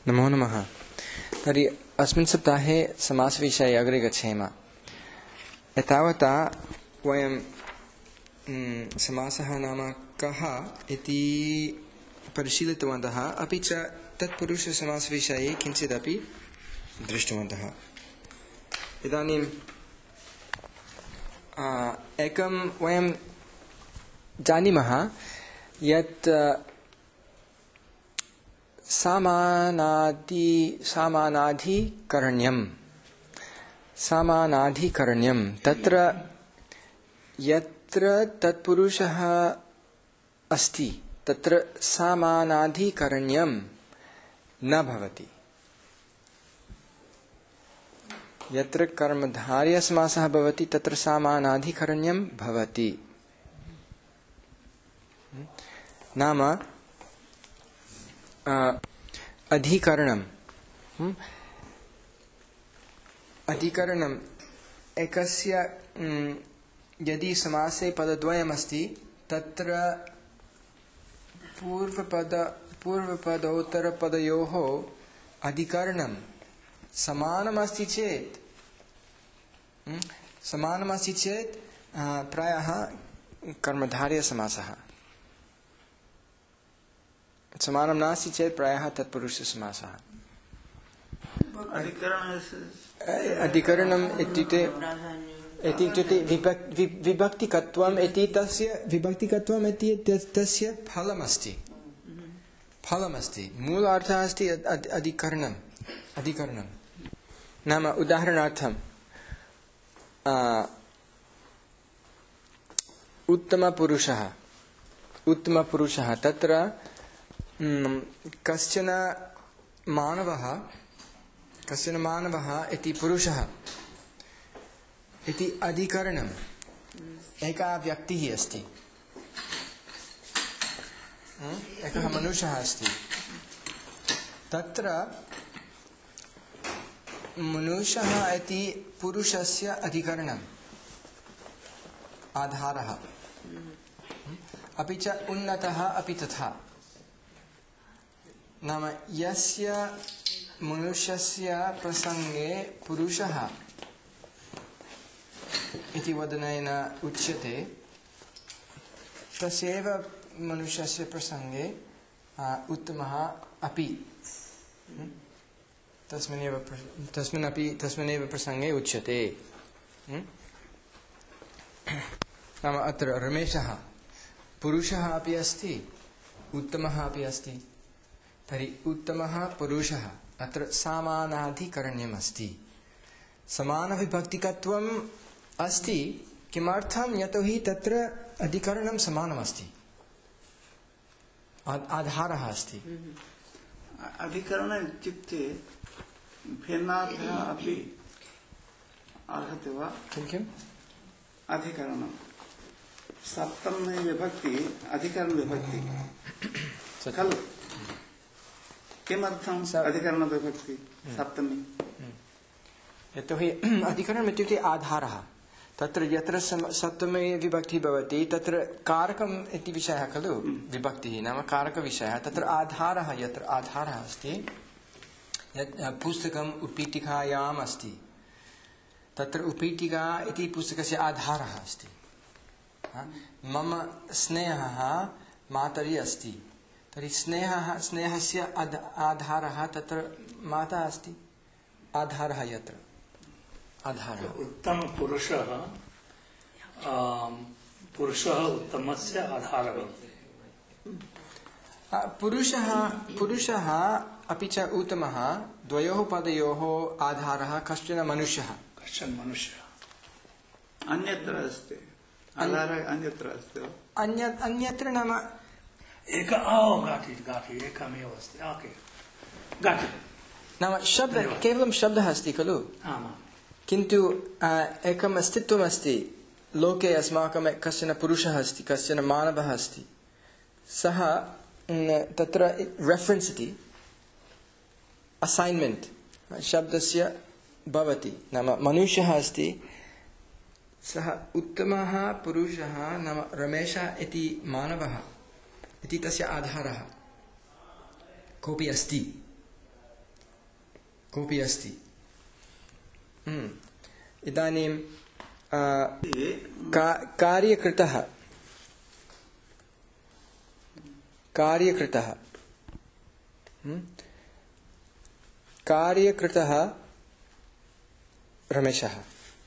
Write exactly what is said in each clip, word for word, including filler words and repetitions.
नमो नमः। तर्हि अस्मिन् सप्ताहे समासविषये अग्रे गच्छेम। एतावता वयं समासः नाम कः इति परिशीलितवन्तः, अपि च तत्पुरुषसमासविषये किञ्चिदपि दृष्टवन्तः। इदानीं एकं वयं जानीमः यत् सामानादि सामानाधिकरण्यं सामानाधिकरण्यं तत्र यत्र तत्पुरुषः अस्ति तत्र सामानाधिकरण्यं न भवति। यत्र कर्मधारयसमासः भवति तत्र सामानाधिकरण्यं भवति। नाम अधिकरणम् अधिकरणम् एकस्य यदि समासे पदद्वयमस्ति तत्र पूर्वपद पूर्वपदोत्तरपदयोः अधिकरणं समानमस्ति चेत् समानमस्ति चेत् प्रायः कर्मधारयसमासः, समानं नास्ति चेत् प्रायः तत्पुरुषसमासः। अधिकरणम् इत्युक्ते इत्युक्ते विभक्तिकत्वम् इति तस्य विभक्तिकत्वम् इति तस्य फलमस्ति फलमस्ति मूलार्थः अस्ति अधिकरणम् अधिकरणं नाम उदाहरणार्थम् उत्तमपुरुषः उत्तमपुरुषः तत्र कश्चन मानवः कश्चन मानवः इति पुरुषः इति अधिकरणम् एका व्यक्तिः अस्ति, एकः मनुष्यः अस्ति। तत्र मनुष्यः इति पुरुषस्य अधिकरणम् आधारः, अपि च उन्नतः अपि तथा। नाम यस्य मनुष्यस्य प्रसंगे पुरुषः इति वदनेन उच्यते तस्यैव मनुष्यस्य प्रसंगे उत्तमः अपि तस्मिन्नेव तस्मिन्नपि तस्मिन्नेव प्रसंगे उच्यते। नाम अत्र रमेशः पुरुषः अपि अस्ति उत्तमः अपि अस्ति। तर्हि उत्तमः पुरुषः अत्र सामानाधिकरण्यम् अस्ति, समानविभक्तिकत्वम् अस्ति। किमर्थं? यतोहि तत्र अधिकरणं समानमस्ति, आधारः अस्ति। अधिकरणम् इत्युक्ते भिन्नार्थः अपि अर्हति वा? किं किम्? अधिकरणं सप्तमी विभक्ति अधिकरणविभक्ति खलु? किमर्थम् अधिकरणविभक्ति सप्तमी? यतोहि अधिकरणम् इत्युक्ते आधारः। तत्र यत्र सप्तमी विभक्तिः भवति तत्र कारकम् इति विषयः खलु, विभक्तिः नाम कारकविषयः। तत्र आधारः यत्र आधारः अस्ति, यत् पुस्तकम् उत्पीठिकायाम् अस्ति तत्र उत्पीठिका इति पुस्तकस्य आधारः अस्ति। मम स्नेहः मातरि अस्ति, तर्हि स्नेहः स्नेहस्य आधारः तत्र माता अस्ति, आधारः यत्र आधारः। उत्तम पुरुषः पुरुषः उत्तमस्य आधारः। पुरुषः पुरुषः अपि च उत्तमः द्वयोः पदयोः आधारः कश्चन मनुष्यः कश्चन मनुष्यः अन्यत्र अस्ति, आधारः अन्यत्र अस्ति। अन्य अन्यत्र नाम एक आओ गाठी गाठी एकमेव अस्ति। ओके गाठी नाम शब्द केवलं शब्दः अस्ति खलु, किन्तु एकम् अस्तित्वम् अस्ति लोके। अस्माकं कश्चन पुरुषः अस्ति, कश्चन मानवः अस्ति, सः तत्र रेफरेन्स् इति असाइन्मेंट शब्दस्य भवति। नाम मनुष्यः अस्ति, सः उत्तमः पुरुषः नाम रमेशः इति मानवः इति तस्य आधारः कोऽपि अस्ति। कोऽपि अस्ति। इदानीं कार्यकृतः कार्यकृतः कार्यकृतः रमेशः।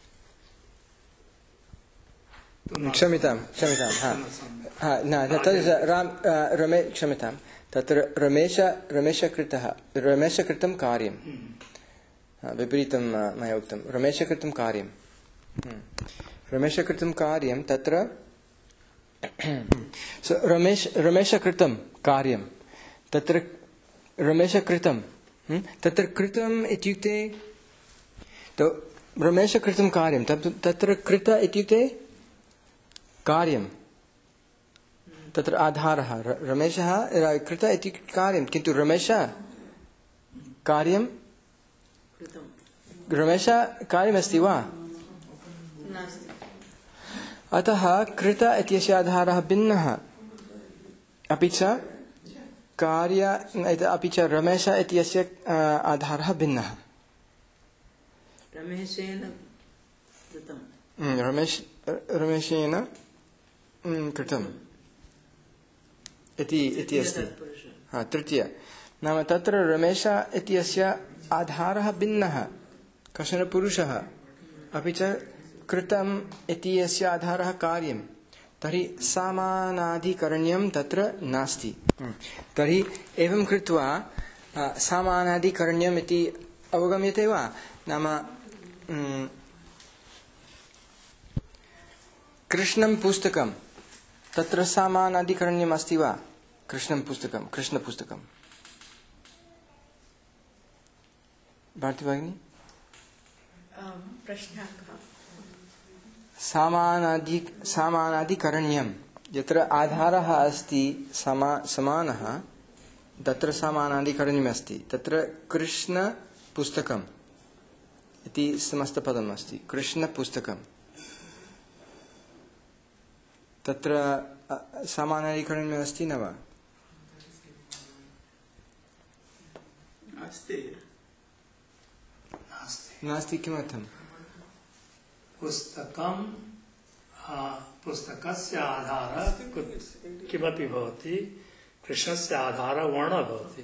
क्षम्यतां क्षम्यतां हा हा न तद् राम रमे क्षम्यतां तत्र रमेश रमेशकृतः रमेशकृतं कार्यं विपरीतं मया उक्तं रमेशकृतं कार्यं रमेशकृतं कार्यं तत्र रमेश रमेशकृतं कार्यं तत्र रमेशकृतं तत्र कृतम् इत्युक्ते रमेशकृतं कार्यं तत्र कृत इत्युक्ते कार्यं तत्र आधारः रमेशः कृत इति कार्यं किन्तु रमेश कार्यं रमेश कार्यमस्ति वा अतः कृत इत्यस्य आधारः भिन्नः अपि च कार्य अपि च रमेश इत्यस्य आधारः भिन्नः रमेशेन कृतं रमेश रमेशेन कृतम् इति इति अस्ति हा तृतीय नाम तत्र रमेश इत्यस्य आधारः भिन्नः कश्चन पुरुषः अपि च कृतम् इत्यस्य आधारः कार्यं तर्हि समानाधिकरण्यं तत्र नास्ति। तर्हि एवं कृत्वा समानाधिकरण्यम् इति अवगम्यते वा नाम कृष्णं पुस्तकं तत्र समानाधिकरण्यम् अस्ति वा कृष्णं पुस्तकं कृष्णपुस्तकं भारती भगिनी प्रश्नः समानादि समानाधिकरण्यं यत्र आधारः अस्ति समा समानः तत्र समानाधिकरण्यम् अस्ति तत्र कृष्णपुस्तकम् इति समस्तपदम् अस्ति कृष्णपुस्तकम् तत्र समानाधिकरण्यम् अस्ति न वा अस्ति नास्ति किमर्थं पुस्तकं पुस्तकस्य आधारः किमपि भवति कृष्णस्य आधारः वर्णः भवति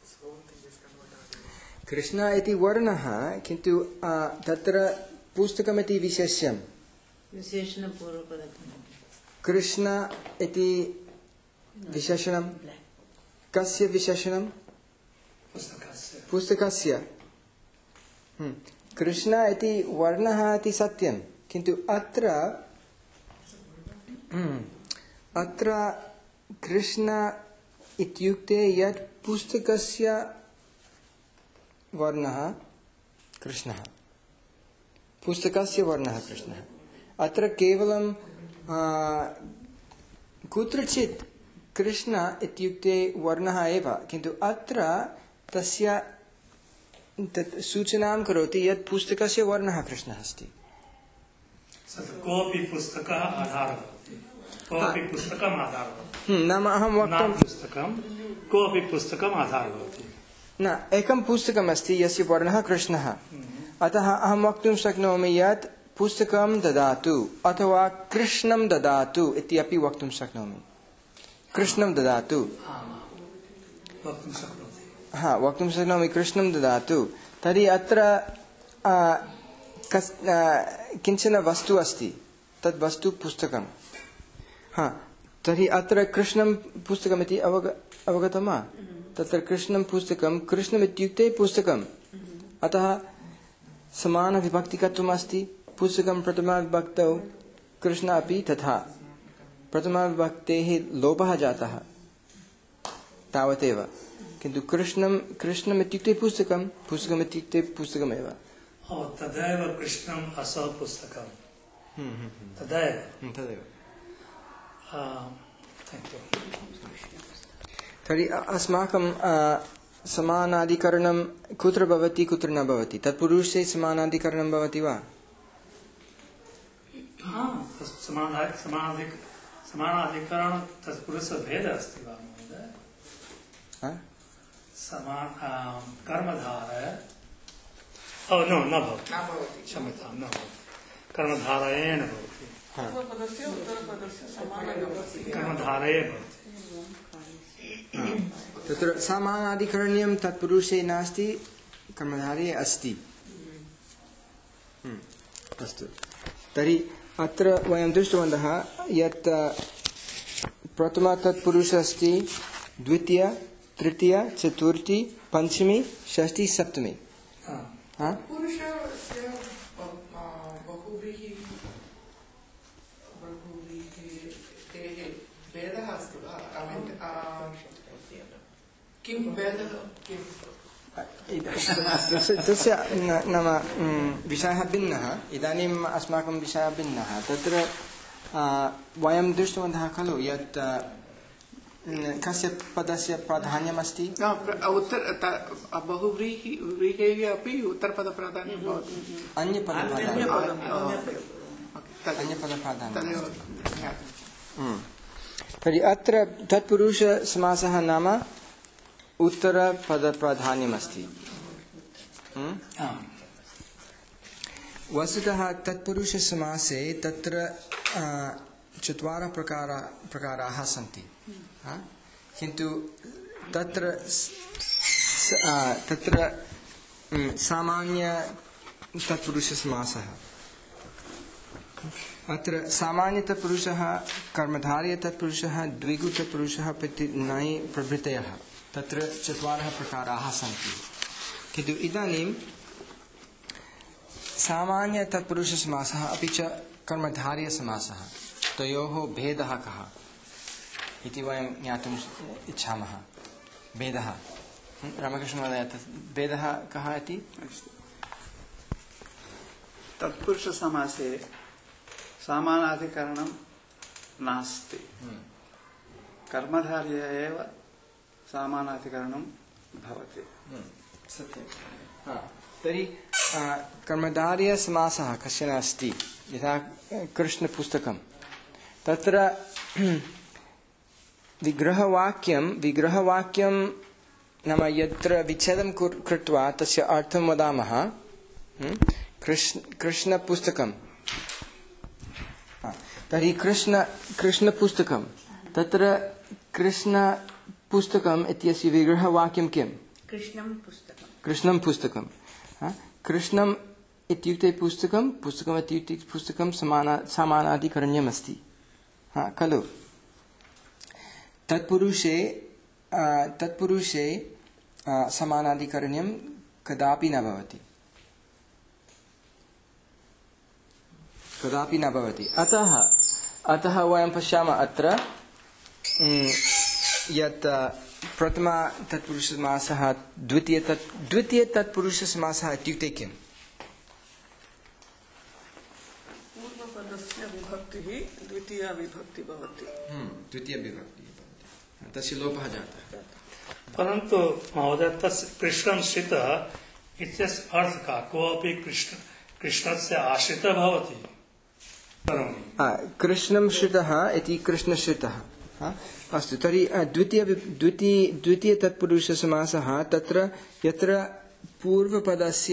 कृष्ण इति वर्णः किन्तु तत्र पुस्तकमिति विशेष्यं विशेषणपूर्वपदं कृष्ण इति विशेषणं कस्य विशेषणं पुस्तकस्य पुस्तकस्य कृष्ण इति वर्णः इति सत्यं किन्तु अत्र अत्र कृष्ण इत्युक्ते यत् पुस्तकस्य वर्णः कृष्णः पुस्तकस्य वर्णः कृष्णः अत्र केवलं कुत्रचित् कृष्ण इत्युक्ते वर्णः एव किन्तु अत्र तस्य तत् सूचनां करोति यत् पुस्तकस्य वर्णः कृष्णः अस्ति कोऽपि पुस्तकः आधारः भवति कोऽपि पुस्तकम् आधारः भवति नाम अहं वक्तुं पुस्तकं कोऽपि पुस्तकम् आधारः भवति न एकं पुस्तकम् अस्ति यस्य वर्णः कृष्णः अतः अहं वक्तुं शक्नोमि यत् पुस्तकं ददातु अथवा कृष्णं ददातु इति अपि वक्तुं शक्नोमि कृष्णं ददातु वक्तुं शक्नोति हा वक्तुं शक्नोमि कृष्णं ददातु तर्हि अत्र किञ्चन वस्तु अस्ति तद् वस्तु पुस्तकं हा तर्हि अत्र कृष्णं पुस्तकमिति अवग अवगतं वा तत्र कृष्णं पुस्तकं कृष्णमित्युक्ते पुस्तकम् अतः समानविभक्तिकत्वम् अस्ति पुस्तकं प्रथमाविभक्तौ कृष्ण अपि तथा प्रथमाविभक्तेः लोपः जातः तावदेव किन्तु कृष्णं कृष्णमित्युक्ते पुस्तकं पुस्तकमित्युक्ते पुस्तकमेव तदेव कृष्णम् असौ पुस्तकं तदेव तदेव थैंक यू तर्हि अस्माकं समानाधिकरणं कुत्र भवति कुत्र न भवति तत्पुरुषे समानाधिकरणं भवति वा समानाधिकरणं तत्पुरुषभेदः अस्ति वा महोदय समान कर्मधारय Oh no, न भवति क्षम्यतां न भवति कर्मधारयेण भवति कर्मधारये भवति तत्र समानाधिकरण्यं तत्पुरुषे नास्ति कर्मधारये अस्ति अस्तु तर्हि अत्र वयं दृष्टवन्तः यत् प्रथमा तत्पुरुष अस्ति द्वितीय तृतीय चतुर्थी पंचमी षष्ठी सप्तमी हाँ तस्य नाम विषयः भिन्नः इदानीम् अस्माकं विषयः भिन्नः तत्र वयं दृष्टवन्तः खलु यत् कस्य पदस्य प्राधान्यम् अस्ति उत्तर बहुव्रीहेः अपि उत्तरपदप्राधान्यं भवति अन्यपदप्राधान्यम् तर्हि अत्र तत्पुरुषसमासः नाम उत्तरपदप्राधान्यमस्ति वस्तुतः तत्पुरुषसमासे तत्र चत्वारः प्रकाराः प्रकाराः सन्ति किन्तु तत्र तत्र सामान्य तत्पुरुषसमासः अत्र सामान्य तत्पुरुषः कर्मधारय तत्पुरुषः द्विगु तत्पुरुषः प्रतिनायी प्रभृतयः तत्र चत्वारः प्रकाराः सन्ति किन्तु इदानीं सामान्य तत्पुरुषसमासः अपि च कर्मधारयसमासः तयोः भेदः कः इति वयं ज्ञातुम् इच्छामः भेदः रामकृष्णमहोदय भेदः कः इति तत्पुरुषसमासे समानाधिकरणं नास्ति कर्मधारय एव समानाधिकरणं भवति सत्यं तर्हि कर्मधारयसमासः कश्चन अस्ति यथा कृष्णपुस्तकं तत्र विग्रहवाक्यं विग्रहवाक्यं नाम यत्र विच्छेदं कृत्वा तस्य अर्थं वदामः कृष्ण कृष्णपुस्तकं तर्हि कृष्ण कृष्णपुस्तकं तत्र कृष्णपुस्तकम् इत्यस्य विग्रहवाक्यं किं कृष्णं पुस्तकं कृष्णं पुस्तकं कृष्णम् इत्युक्ते पुस्तकं पुस्तकम् इत्युक्ते पुस्तकं समाना समानाधिकरण्यम् अस्ति हा खलु तत्पुरुषे तत्पुरुषे समानाधिकरण्यं कदापि न भवति कदापि न भवति अतः अतः वयं पश्यामः अत्र यत् प्रथमा तत्पुरुषसमासः द्वितीय तत् द्वितीय तत्पुरुषसमासः इत्युक्ते किम् पूर्वपदस्य विभक्तिः द्वितीया विभक्ति भवति द्वितीय विभक्ति तस्य लोपः जातः परन्तु महोदय तस्य कृष्णं श्रितः इत्यस्य अर्थ का कोऽपि कृष्ण कृष्णस्य आश्रितः भवति कृष्णं श्रितः इति कृष्णश्रितः अस्तु तर्हि द्वितीय द्वितीय द्वितीय तत्पुरुषसमासः तत्र यत्र पूर्वपदस्य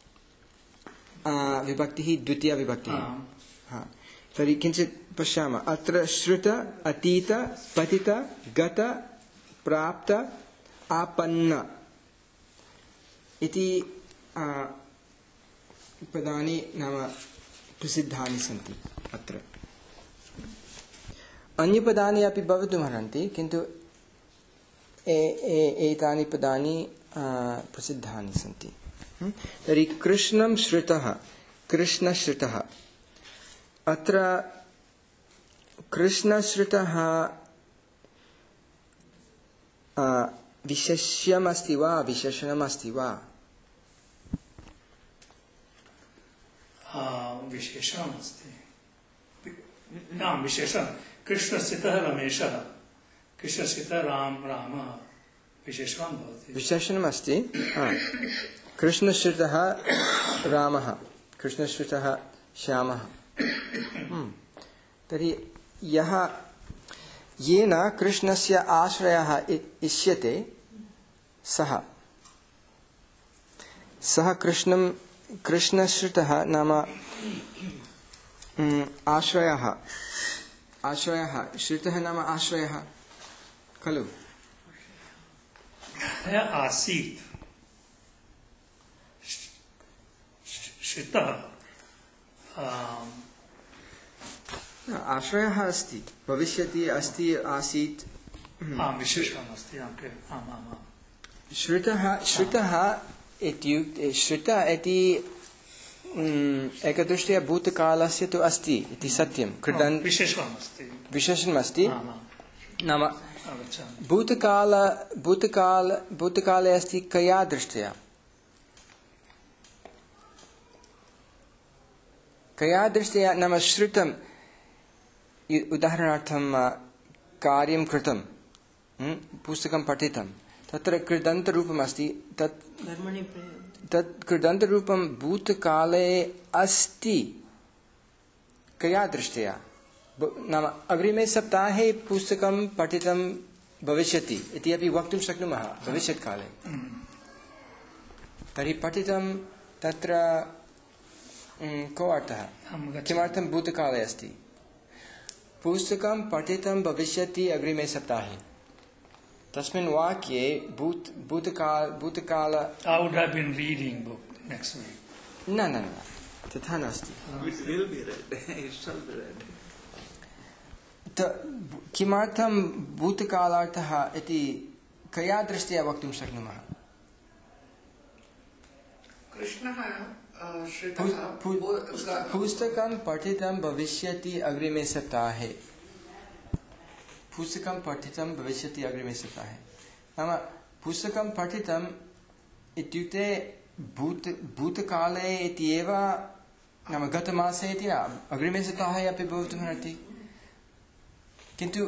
विभक्तिः द्वितीया विभक्तिः तर्हि किञ्चित् पश्यामः अत्र श्रुत अतीत पतित गत प्राप्त आपन्न इति पदानि नाम प्रसिद्धानि सन्ति अत्र अन्यपदानि अपि भवितुमर्हन्ति किन्तु एतानि पदानि प्रसिद्धानि सन्ति तर्हि कृष्णं श्रुतः कृष्णश्रुतः अत्र कृष्णश्रुतः विशेष्यमस्ति वा विशेषणमस्ति वा विशेषणमस्ति विशेषण कृष्णस्थितः रमेशः कृष्णस्थितः राम रामः विशेषणं भवति विशेषणमस्ति कृष्णश्रुतः रामः कृष्णश्रुतः श्यामः तर्हि यः येन कृष्णस्य आश्रयः इष्यते सः सः कृष्णं कृष्णश्रुतः नाम आश्रयः आश्रयः श्रुतः नाम आश्रयः खलु आसीत् श्रुतः आश्रयः अस्ति भविष्यति अस्ति आसीत् विशेषणम् अस्ति श्रुतः श्रुतः इत्युक्ते श्रुतः इति एकदृष्ट्या भूतकालस्य तु अस्ति इति सत्यं कृतन् विशेषणमस्ति विशेषणमस्ति नाम भूतकाल भूतकाल भूतकाले अस्ति कया दृष्ट्या कया दृष्ट्या नाम श्रुतम् उदाहरणार्थं कार्यं कृतं पुस्तकं पठितं तत्र कृदन्तरूपम् अस्ति तत् तत् कृदन्तरूपं भूतकाले अस्ति कया दृष्ट्या नाम अग्रिमे सप्ताहे पुस्तकं पठितं भविष्यति इति अपि वक्तुं शक्नुमः भविष्यत्काले तर्हि पठितं तत्र को अर्थः किमर्थं भूतकाले अस्ति पुस्तकं पठितं भविष्यति अग्रिमे सप्ताहे तस्मिन् वाक्ये भूत भूतकाल भूतकाल I would have been reading book next week. न न न तथा नास्ति किमर्थं भूतकालार्थः इति कया दृष्ट्या वक्तुं शक्नुमः कृष्णः पुस्तकं पठितं भविष्यति अग्रिमे सप्ताहे पुस्तकं पठितं भविष्यति अग्रिमे सप्ताहे नाम पुस्तकं पठितम् इत्युक्ते भूत भूतकाले इति एव नाम गतमासे इति अग्रिमे सप्ताहे अपि भवितुमर्हति किन्तु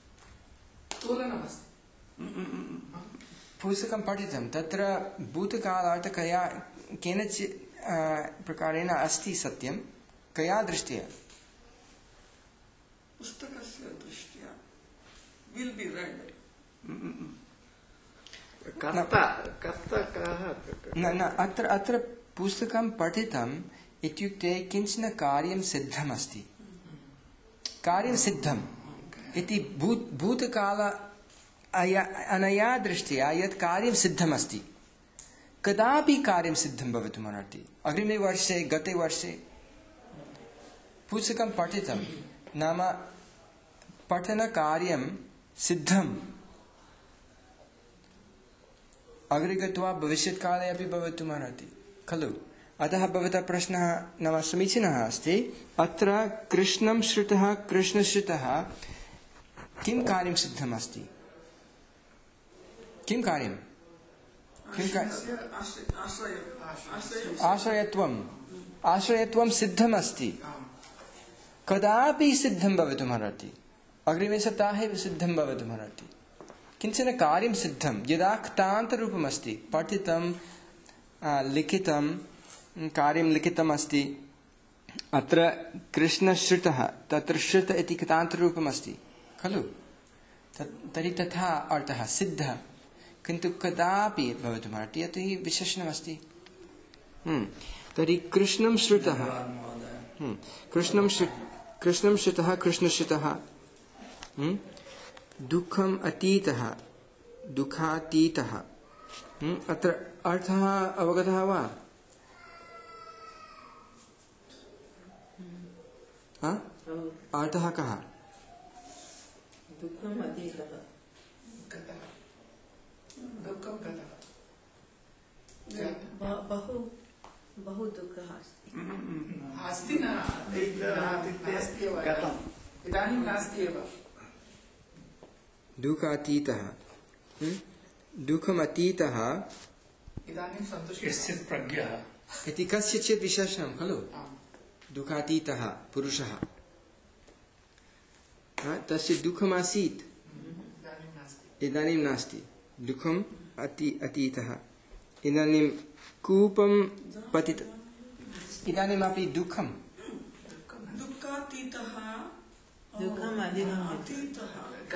पुस्तकं पठितं तत्र भूतकालार्थकया केनचित् प्रकारेण अस्ति सत्यं कया दृष्ट्या पुस्तकस्य दृष्ट्या will be read न न अत्र अत्र पुस्तकं पठितम् इत्युक्ते किञ्चन कार्यं सिद्धमस्ति कार्यं सिद्धम् इति भूत भूतकाल अनया दृष्ट्या यत् कार्यं सिद्धमस्ति कदापि कार्यं सिद्धं भवितुमर्हति अग्रिमे वर्षे गते वर्षे पुस्तकं पठितं नाम पठनकार्यं सिद्धम् अग्रे गत्वा भविष्यत्काले अपि भवितुमर्हति खलु अतः भवतः प्रश्नः नाम समीचीनः अस्ति अत्र कृष्णं श्रुतः कृष्णश्रुतः किं कार्यं सिद्धमस्ति किं कार्यं आश्रयत्वम् आश्रयत्वं सिद्धमस्ति कदापि सिद्धं भवितुमर्हति अग्रिमे सप्ताहे सिद्धं भवितुमर्हति किञ्चन कार्यं सिद्धं यदा क्तान्तरूपमस्ति पठितं लिखितं कार्यं लिखितम् अस्ति अत्र कृष्णश्रुतः तत्र श्रुत इति क्तान्तरूपमस्ति खलु तर्हि तथा अर्थः सिद्धः किन्तु कदापि भवितुमर्हति यतो हि विशेषणमस्ति तर्हि कृष्णं श्रुतः कृष्णं कृष्णं श्रुतः कृष्णश्रुतः दुःखम् अतीतः दुःखातीतः अत्र अर्थः अवगतः वा अर्थः कः दुःखम् अतीतः दुःखं गतः बहु बहु दुःखः अस्ति अस्ति न इदानीं नास्ति एव दुःखातीतः दुःखमतीतः इदानीं सन्तुष्टः प्रज्ञः इति कस्यचित् विशेषणं खलु दुःखातीतः पुरुषः तस्य दुःखमासीत् इदानीं नास्ति दुःखम् अति अतीतः इदानीं कूपं पतित इदानीमपि दुःखं दुःखातीतः दुःखम् अतीतः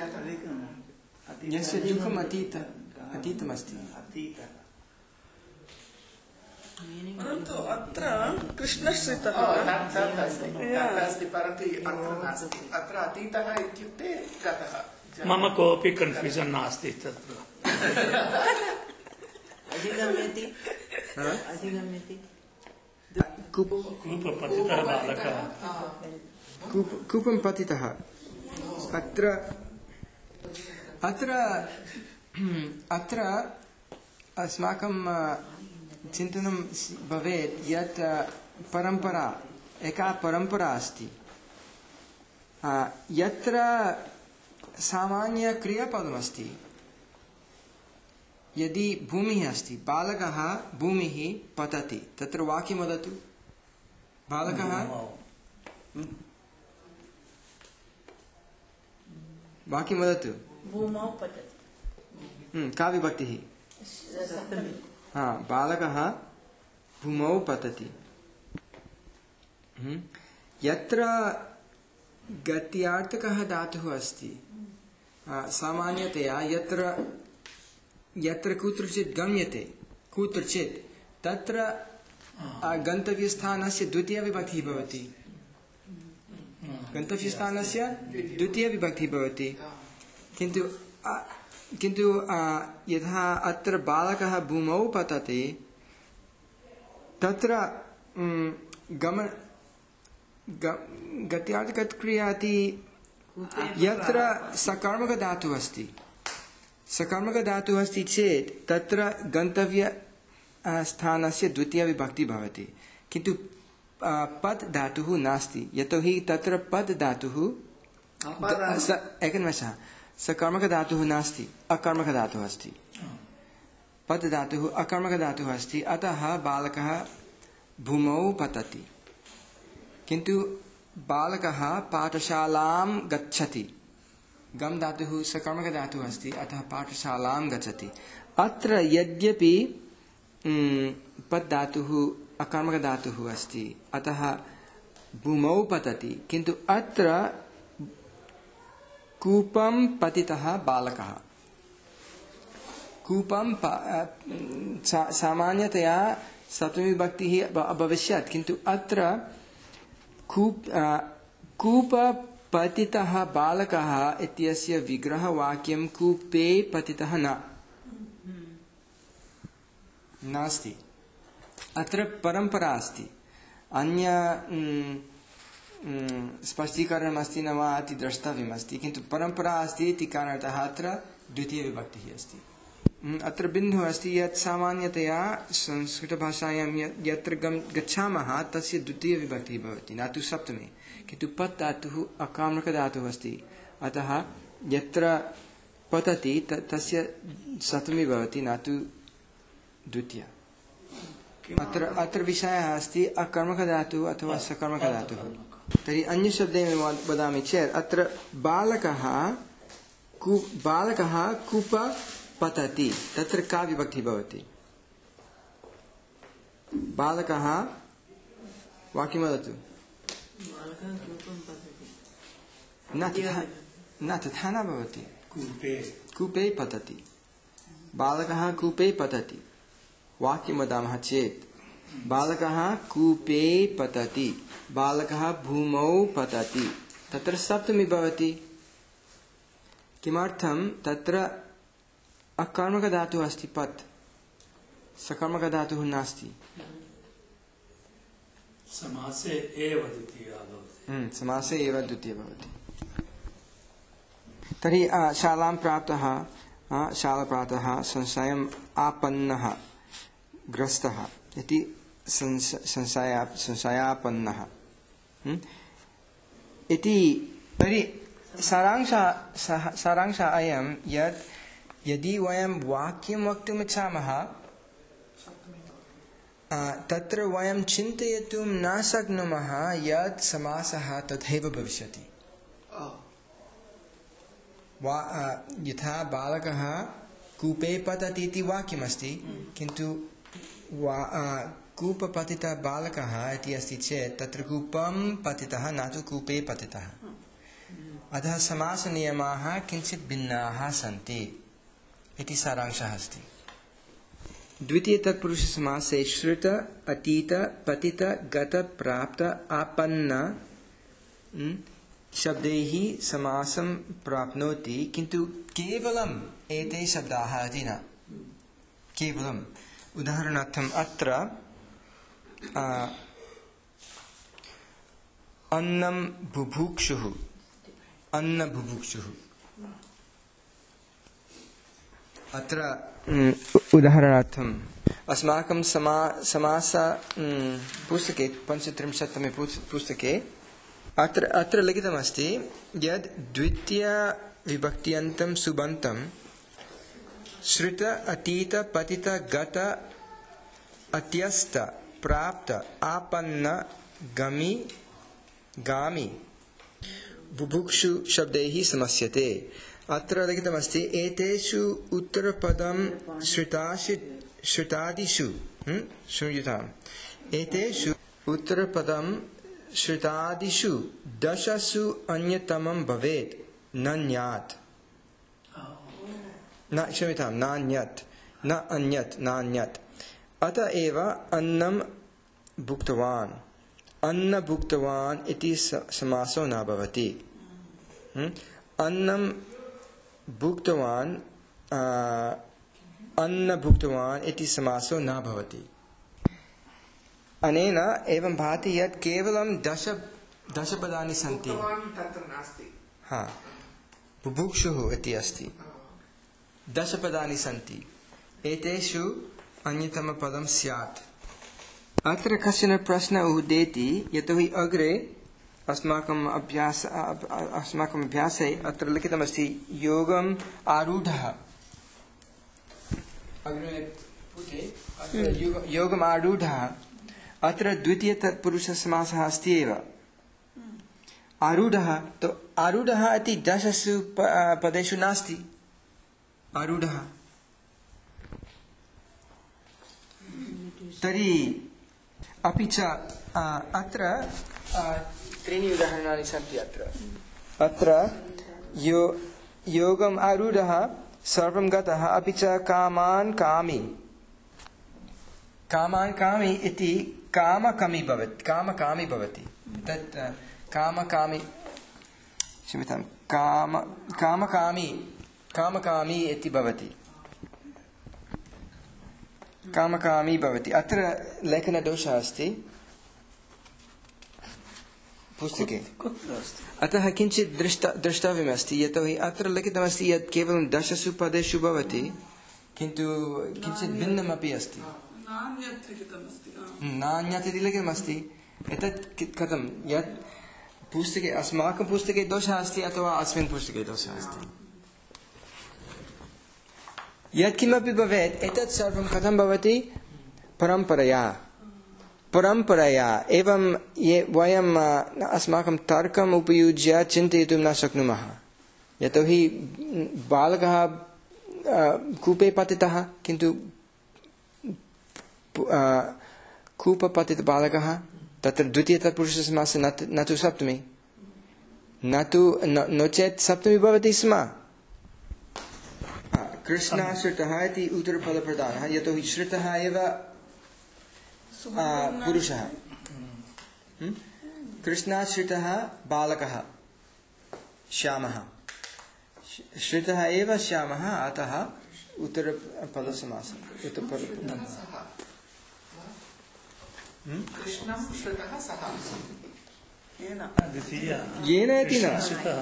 यस्य दुःखम् अतीत अतीतमस्ति परन्तु अत्र कृष्णश्रितः अस्ति परन्तु अत्र नास्ति अत्र अतीतः इत्युक्ते गतः मम कोऽपि कन्फ्यूजन् नास्ति तत्र अधिगम्यते अधिगम्यते कूपपतितः बालकः कूपं पतितः अत्र अत्र अत्र अस्माकं चिन्तनं भवेत् यत् परम्परा एका परम्परा अस्ति यत्र सामान्यक्रियापदमस्ति यदि भूमिः अस्ति बालकः भूमिः पतति तत्र वाक्यं वदतु बालकः वाक्यं वदतु भूमौ पतति का विभक्तिः हाँ बालकः भूमौ पतति यत्र गत्यार्थकः धातुः अस्ति सामान्यतया यत्र यत्र कुत्रचित् गम्यते कुत्रचित् तत्र गन्तव्यस्थानस्य द्वितीयविभक्तिः भवति गन्तव्यस्थानस्य द्वितीयविभक्तिः भवति किन्तु किन्तु यथा अत्र बालकः भूमौ पतति तत्र गमन गत्यार्थक्रिया इति यत्र सकर्मकधातुः अस्ति सकर्मकधातुः अस्ति चेत् तत्र गन्तव्य स्थानस्य द्वितीयविभक्तिः भवति किन्तु पत् धातुः नास्ति यतोहि तत्र पत् धातुः एकनिमेषः सकर्मकधातुः नास्ति अकर्मकधातुः अस्ति पत् धातुः अकर्मकधातुः अस्ति अतः बालकः भूमौ पतति किन्तु बालकः पाठशालां गच्छति गम धातुः सकर्मकधातुः अस्ति अतः पाठशालां गच्छति अत्र यद्यपि पत् धातुः अकर्मकधातुः अस्ति अतः भूमौ पतति किन्तु अत्र कूपं पतितः बालकः कूपं सामान्यतया सप्तमी विभक्तिः भविष्यत् किन्तु अत्र कूप कूप पतितः बालकः इत्यस्य विग्रहवाक्यं कूपे पतितः न नास्ति अत्र परम्परा अस्ति अन्य स्पष्टीकरणम् अस्ति न वा इति द्रष्टव्यमस्ति किन्तु परम्परा अस्ति इति कारणतः अत्र द्वितीयविभक्तिः अस्ति अत्र बिन्दुः अस्ति यत् सामान्यतया संस्कृतभाषायां यत्र गच्छामः तस्य द्वितीयविभक्तिः भवति न तु सप्तमी किन्तु पत् धातुः अकार्मकधातुः अस्ति अतः यत्र पतति तस्य सप्तमी भवति न तु द्वितीया अत्र अत्र विषयः अस्ति अकर्मकधातुः अथवा सकर्मकधातुः तर्हि अन्यशब्देन वदामि चेत् अत्र बालकः कू बालकः कूप पतति तत्र का विभक्तिः भवति बालकः वाक्यं वदतु न तथा न तथा न भवति कूपे कूपे पतति बालकः कूपे पतति वाक्यं वदामः चेत् बालकः कूपे पतति बालकः भूमौ पतति तत्र सप्तमी भवति किमर्थं तत्र अकर्मकधातुः अस्ति पत् सकर्मकधातुः नास्ति समासे एव द्वितीया भवति समासे एव द्वितीया भवति तर्हि शालां प्राप्तः शालाप्रातः संशयम् आपन्नः ग्रस्तः इति संशया संशयापन्नः इति तर्हि सारांशः सारांशः अयं यत् यदि वयं वाक्यं वक्तुम् इच्छामः तत्र वयं चिन्तयितुं न शक्नुमः यत् समासः तथैव भविष्यति वा यथा बालकः कूपे पतति इति वाक्यमस्ति किन्तु वा कूपपतितः बालकः इति अस्ति चेत् तत्र कूपं पतितः न तु कूपे पतितः अतः समासनियमाः किञ्चित् भिन्नाः सन्ति इति सारांशः अस्ति द्वितीय तत्पुरुष समासे श्रुत अतीत पतित गत प्राप्त आपन्न शब्दैः समासं प्राप्नोति किन्तु केवलम् एते शब्दाः इति न केवलम् उदाहरणार्थम् अत्र अन्नं बुभुक्षुः अन्न बुभुक्षुः अत्र उदाहरणार्थम् अस्माकं समा समास पुस्तके पञ्चत्रिंशत्तमे पुस्तके अत्र अत्र लिखितमस्ति यद् द्वितीय विभक्त्यन्तं सुबन्तं श्रुत अतीत पतित गत अत्यस्त प्राप्त आपन्न गमि गामि बुभुक्षु शब्दैः समस्यते अत्र लिखितमस्ति एतेषु उत्तरपदं श्रुताशि श्रुतादिषु श्रूयताम् एतेषु उत्तरपदं श्रुतादिषु दशसु अन्यतमं भवेत् न न्यात् न क्षम्यतां नान्यत् न अन्यत् नान्यत् अतः एव अन्नं भुक्तवान् अन्न भुक्तवान् इति समासो न भवति अन्नं भुक्तवान् अन्न भुक्तवान् इति समासो न भवति अनेन एवं भाति यत् केवलं दश दशपदानि सन्ति हा बुभुक्षुः इति अस्ति दशपदानि सन्ति एतेषु अन्यतमपदं स्यात् अत्र कश्चन प्रश्नः उदेति यतोहि अग्रे अस्माकम् अभ्यास अस्माकम् अभ्यासे अत्र लिखितमस्ति योगम् आरूढः अग्रे पुटे अत्र योगम् आरूढः अत्र द्वितीय तत्पुरुषसमासः अस्ति एव आरूढः तो आरूढः इति दशसु पदेषु नास्ति आरूढः तर्हि अपि च अत्र त्रीणि उदाहरणानि सन्ति अत्र अत्र यो योगम् आरूढः सर्वं गतः अपि च कामान् कामि कामान् कामि इति कामकामी भवति कामकामी भवति तत् कामकामी क्षम्यतां काम कामकामी कामकामी इति भवति कामकामी भवति अत्र लेखनदोषः अस्ति पुस्तके अतः किञ्चित् दृष्ट द्रष्टव्यमस्ति यतोहि अत्र लिखितमस्ति यत् केवलं दशसु पदेषु भवति किन्तु किञ्चित् भिन्नमपि अस्ति नान्यत् इति लिखितमस्ति एतत् कथं यत् पुस्तके अस्माकं पुस्तके दोषः अस्ति अथवा अस्मिन् पुस्तके दोषः अस्ति यत्किमपि भवेत् एतत् सर्वं कथं भवति परम्परया परम्परया एवं ये वयम् अस्माकं तर्कम् उपयुज्य चिन्तयितुं न शक्नुमः यतोहि बालकः कूपे पतितः किन्तु कूपपतितबालकः तत्र द्वितीय तत्पुरुषसमासः न तु सप्तमी न तु नो चेत् सप्तमी भवति स्म कृष्णाश्रितः इति उत्तरपदप्रधानः यतोहि श्रुतः एव पुरुषः कृष्णाश्रितः बालकः श्यामः श्रुतः एव श्यामः अतः उत्तरपदसमासः उत्तरपदप्रधानः कृष्णं श्रुतः सः येन इति न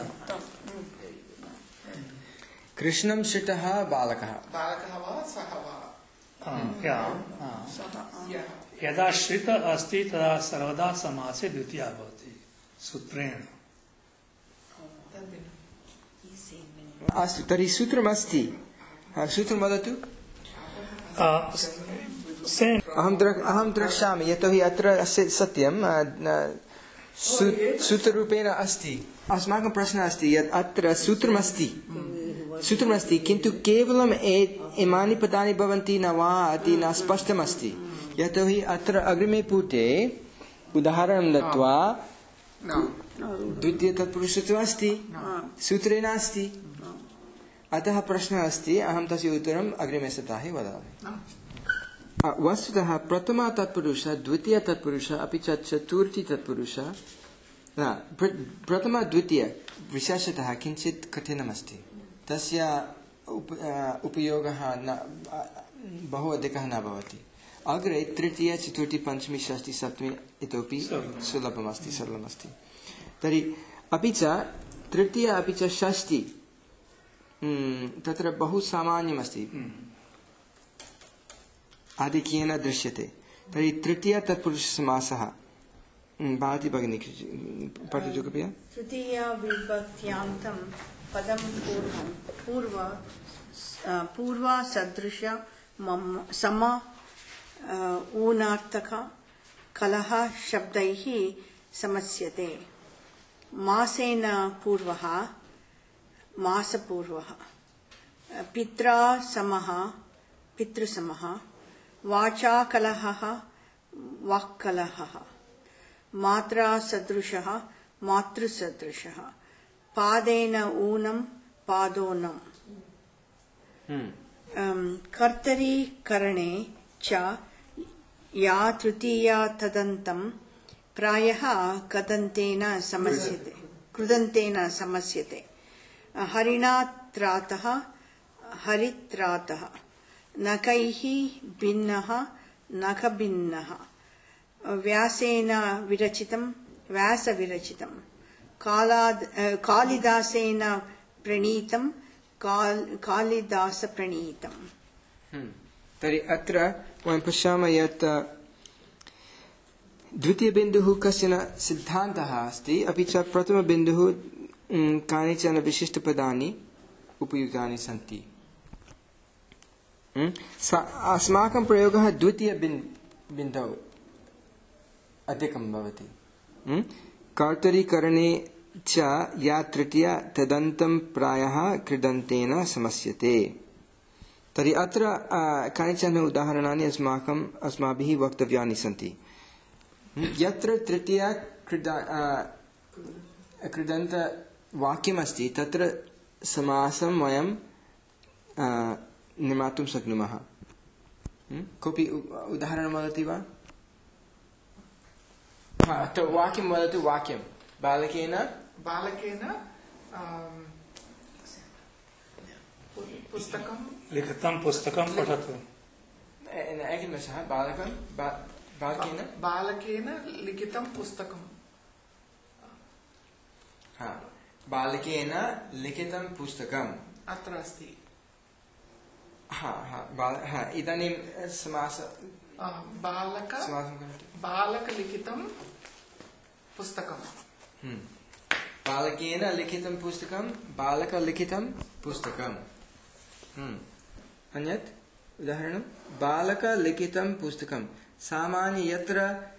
कृष्णं श्रुतः बालकः बालकः वा सः वा यदा श्रित अस्ति तदा सर्वदा समासे द्वितीया भवति सूत्रेण अस्तु तर्हि सूत्रमस्ति सूत्रं वदतु अहं अहं द्रक्ष्यामि यतोहि अत्र सत्यं सूत्ररूपेण अस्ति अस्माकं प्रश्नः अस्ति यत् अत्र सूत्रमस्ति सूत्रमस्ति किन्तु केवलम् इमानि पदानि भवन्ति न वा इति न स्पष्टमस्ति यतोहि अत्र अग्रिमे पुटे उदाहरणं दत्वा द्वितीय तत्पुरुषत्वम् अस्ति सूत्रे नास्ति अतः प्रश्नः अस्ति अहं तस्य उत्तरम् अग्रिमे सप्ताहे वदामि वस्तुतः प्रथमा तत्पुरुष द्वितीय तत्पुरुष अपि च चतुर्थी तत्पुरुष प्रथमा द्वितीय विशेषतः किञ्चित् कठिनमस्ति तस्य उपयोगः न बहु अधिकः न भवति अग्रे तृतीय चतुर्थी पञ्चमी षष्ठी सप्तमी इतोपि सुलभमस्ति सरलमस्ति तर्हि अपि च तृतीय अपि च षष्ठी तत्र बहु सामान्यमस्ति आधिक्येन दृश्यते तर्हि तृतीय तत्पुरुषसमासः भारती भगिनी पठतु कृपया तृतीया विभक्त्यान्तं पदं पूर्वं पूर्व पूर्वा सदृश सम ऊनार्थक कलह शब्दैः समस्यते मासेन पूर्वः मासपूर्वः पित्रा समः पितृसमः वाचा कलहः वाक्कलहः मात्रा सदृशः मातृसदृशः पादेन ऊनं पादोनं कर्तरी करणे च या तृतीया तदन्तं प्रायः कदन्तेन समस्यते कृदन्तेन समस्यते हरिणा त्रातः हरित्रातः नखैः भिन्नः नखभिन्नः व्यासेन विरचितं व्यासविरचितं कालाद् कालिदासेन प्रणीतं कालिदासप्रणीतम् तर्हि अत्र वयं पश्यामः यत् द्वितीयबिन्दुः कश्चन सिद्धान्तः अस्ति अपि च प्रथमबिन्दुः कानिचन विशिष्टपदानि उपयुक्तानि सन्ति अस्माकं प्रयोगः द्वितीयबिन्दौ अधिकं भवति कर्तरीकरणे च या तृतीया तदन्तं प्रायः कृदन्तेन समस्यते तर्हि अत्र कानिचन उदाहरणानि अस्माकम् अस्माभिः वक्तव्यानि सन्ति यत्र तृतीया कृदन्त वाक्यमस्ति तत्र समासं वयं निर्मातुं शक्नुमः कोऽपि उदाहरणं वदति वा वाक्यं वदतु वाक्यं बालकेन बालकेन पुस्तकं लिखितं पुस्तकं पठतु एकनिमेषः बालकं बालकेन बालकेन लिखितं पुस्तकं हा बालकेन लिखितं पुस्तकम् अत्र अस्ति हा हा बाल हा इदानीं समास बालक समासं करोतु बालकलिखितं पुस्तकं बालकेन लिखितं पुस्तकं बालकलिखितं पुस्तकम् अन्यत् उदाहरणं बालकलिखितं पुस्तकं सामान्य यत्र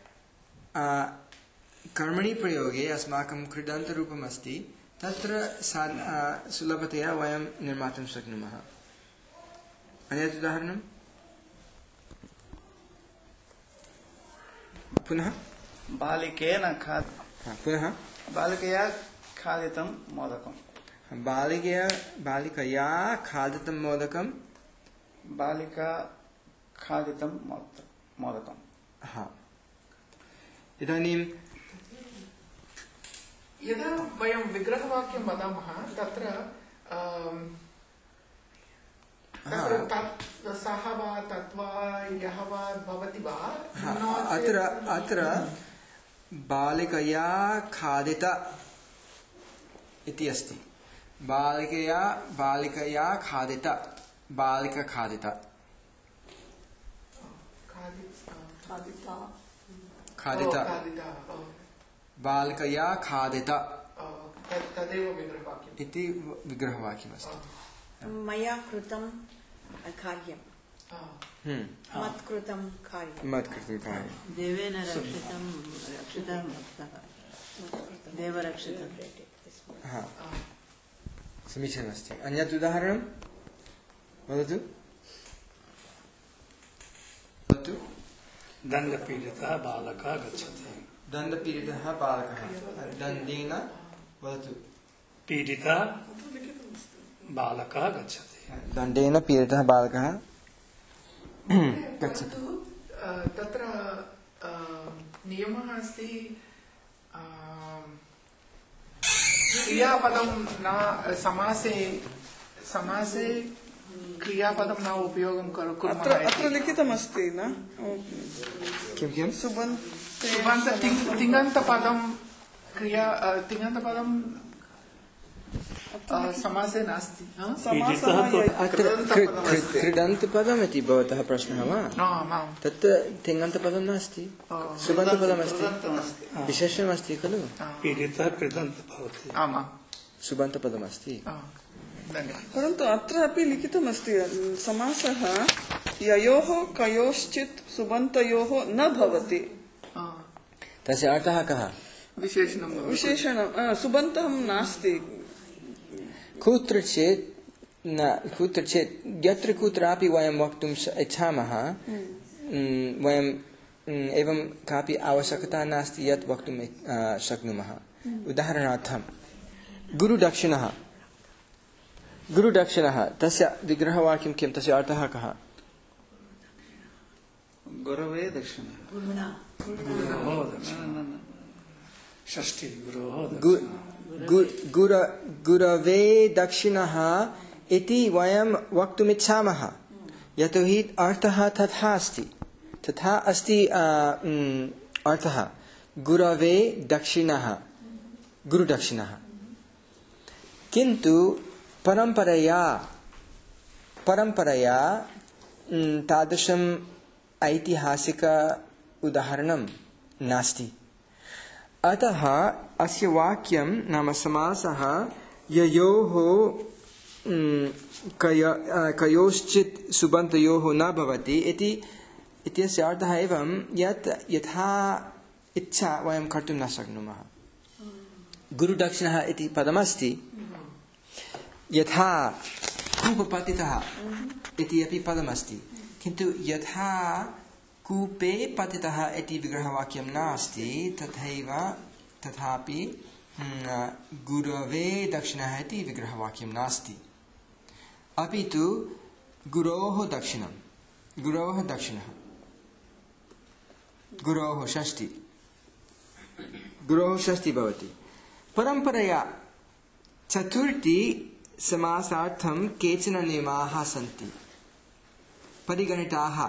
कर्मणि प्रयोगे अस्माकं कृदन्तरूपम् अस्ति तत्र सुलभतया वयं निर्मातुं शक्नुमः अन्यत् उदाहरणं पुनः बालिकेन खाद पुनः बालिकया खादितं मोदकं बालिकया बालिकया खादितं मोदकं बालिका खादितं मोदकं हा इदानीं यदा वयं विग्रहवाक्यं वदामः तत्र सः वा तद्वा यः वा भवति वा अत्र अत्र बालिकया खादित इति अस्ति बालिकया बालिकया खादित बालिका खादित खादित बालिकया खादित तदेव विग्रहवाक्यम् इति विग्रहवाक्यमस्ति मया कृतं कार्यं मत्कृतं कार्यं मत्कृतं कार्यं देवेन रक्षितं रक्षितं देवरक्षितं हा समीचीनमस्ति अन्यत् उदाहरणं वदतु वदतु दण्डपीडितः बालकः गच्छति दण्डपीडितः बालकः दण्डेन वदतु पीडितः बालकः गच्छति दण्डेन पीडितः बालकः गच्छति तत्र नियमः अस्ति क्रियापदं न समासे समासे क्रियापदं न उपयोगं कुर्मः। अत्र लिखितमस्ति न किं किं सुबन्त तिङन्तपदं क्रिया तिङन्तपदं समासे नास्ति। अत्र क्रीडन्तपदम् इति भवतः प्रश्नः वा? तत् तिङन्तपदं नास्ति, सुबन्तपदमस्ति, विशेषणमस्ति खलु? सुबन्तपदमस्ति। परन्तु अत्र अपि लिखितमस्ति समासः ययोः कयोश्चित् सुबन्तयोः न भवति। तस्य अर्थः कः? विशेषणं विशेषणं सुबन्तः नास्ति। कुत्रचित् न कुत्रचित् यत्र कुत्रापि वयं वक्तुं इच्छामः वयं एवं कापि आवश्यकता नास्ति यत् वक्तुं शक्नुमः। उदाहरणार्थं गुरुदक्षिणः गुरुदक्षिणः तस्य विग्रहवाक्यं किं? तस्य अर्थः कः? गुरवे दक्षिणः षष्ठी गुरवे दक्षिणः इति वयं वक्तुमिच्छामः यतोहि अर्थः तथा अस्ति तथा अस्ति अर्थः गुरवे दक्षिणः गुरुदक्षिणः। किन्तु परम्परया परम्परया तादृशम् ऐतिहासिक उदाहरणं नास्ति। अतः अस्य वाक्यं नाम समासः ययोः कयोश्चित् सुबन्तयोः न भवति इति इत्यस्य अर्थः एवं यत् यथा इच्छा वयं कर्तुं न शक्नुमः। गुरुदक्षिणः इति पदमस्ति, यथा कूपपतितः इति अपि पदमस्ति, किन्तु यथा कूपे पतितः इति विग्रहवाक्यं नास्ति तथैव तथापि गुरवे दक्षिणः इति विग्रहवाक्यं नास्ति। अपि तु गुरोः दक्षिणं गुरोः दक्षिणः गुरोः षष्ठी गुरोः षष्ठी भवति। परम्परया चतुर्थी समासार्थं केचन नियमाः सन्ति परिगणिताः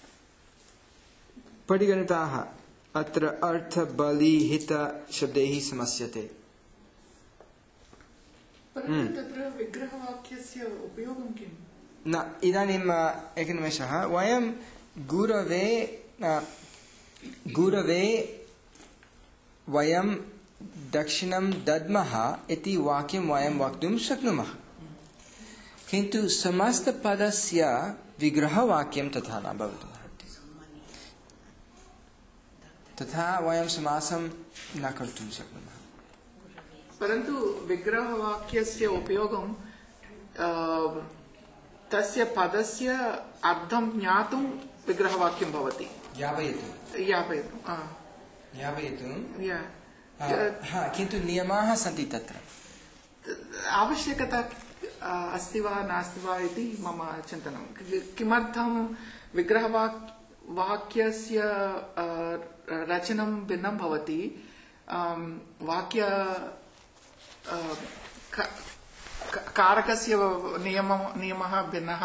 परिगणिताः अत्र अर्थबलिहित शब्दैः समस्यते। परन्तु तत्र विग्रहवाक्यस्य उपयोगं किं? न इदानीम् एकनिमेषः वयं गुरवे गुरवे वयं दक्षिणं दद्मः इति वाक्यं वयं वक्तुं शक्नुमः, किन्तु समस्तपदस्य विग्रहवाक्यं तथा न भवितुम् अर्हति। तथा वयं समासं न कर्तुं शक्नुमः। परन्तु विग्रहवाक्यस्य उपयोगं तस्य पदस्य अर्थं ज्ञातुं विग्रहवाक्यं भवति। यावयितुं यावयितुं यावयितुं हा, किन्तु नियमाः सन्ति तत्र। आवश्यकता अस्ति वा नास्ति वा इति मम चिन्तनं। किमर्थं विग्रहवाक् वाक्यस्य रचनं भिन्नं भवति, वाक्य कारकस्य नियमः नियमः भिन्नः।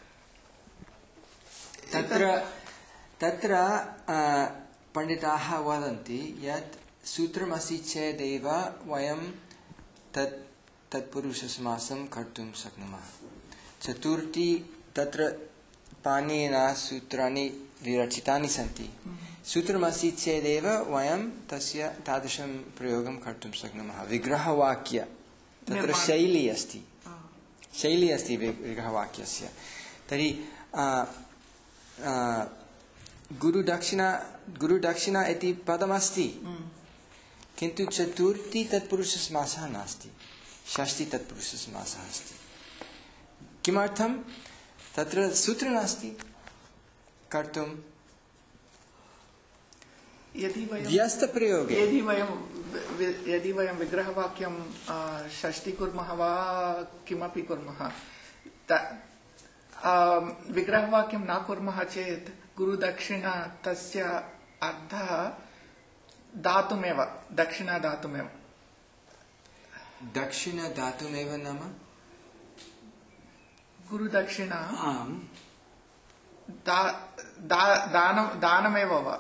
तत्र तत्र पण्डिताः वदन्ति यत् सूत्रमस्ति चेदेव वयं तत् तत्पुरुषसमासं कर्तुं शक्नुमः। चतुर्थी तत्र पाणिनिना सूत्राणि विरचितानि सन्ति। सूत्रमस्ति चेदेव वयं तस्य तादृशं प्रयोगं कर्तुं शक्नुमः। विग्रहवाक्य तत्र शैली अस्ति शैली अस्ति विग्रहवाक्यस्य। तर्हि गुरुदक्षिणा गुरुदक्षिणा इति पदमस्ति, किन्तु चतुर्थी तत्पुरुषसमासः नास्ति, षष्ठी तत्पुरुषसमासः अस्ति। किमर्थं? तत्र सूत्र नास्ति कर्तुं। यदि वयं व्यस्तप्रयोगे यदि वयं यदि वयं विग्रहवाक्यं षष्ठी कुर्मः वा किमपि कुर्मः, विग्रहवाक्यं न कुर्मः चेत् गुरुदक्षिण तस्य अर्थः धातुमेव दक्षिणा धातुमेव दक्षिण धातुमेव नाम गुरुदक्षिणा आम् दा दा दानं दानमेव वा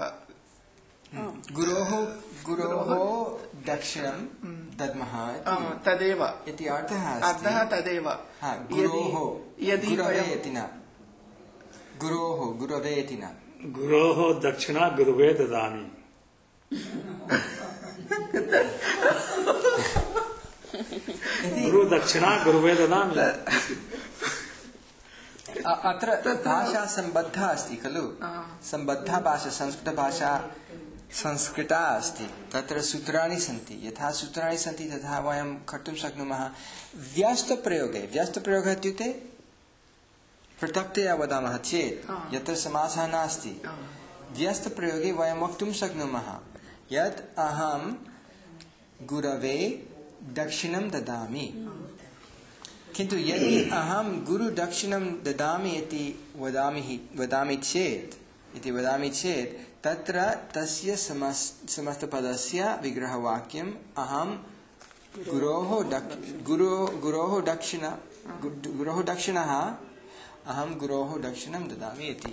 गुरोः गुरोः दक्षिणं दद्मः तदेव इति अर्थः अर्थः तदेव गुरोः यदि गुरवे इति न गुरोः गुरवे इति न गुरोः दक्षिणा गुरुवे ददामि गुरु दक्षिणा गुरुवे ददामि अत्र भाषा सम्बद्धा अस्ति खलु सम्बद्धा भाषा संस्कृतभाषा संस्कृता अस्ति तत्र सूत्राणि सन्ति यथा सूत्राणि सन्ति तथा वयं कर्तुं शक्नुमः व्यस्तप्रयोगे व्यस्तप्रयोगः इत्युक्ते पृथक्तया वदामः चेत् यत्र समासः नास्ति व्यस्तप्रयोगे वयं वक्तुं शक्नुमः यत् अहं गुरवे दक्षिणं ददामि किन्तु यदि अहं गुरु दक्षिणं ददामि इति वदामि वदामि चेत् इति वदामि चेत् तत्र तस्य समस्तपदस्य विग्रहवाक्यम् अहं गुरोः गुरो गुरोः दक्षिण गुरोः दक्षिणः अहं गुरोः दक्षिणं ददामि इति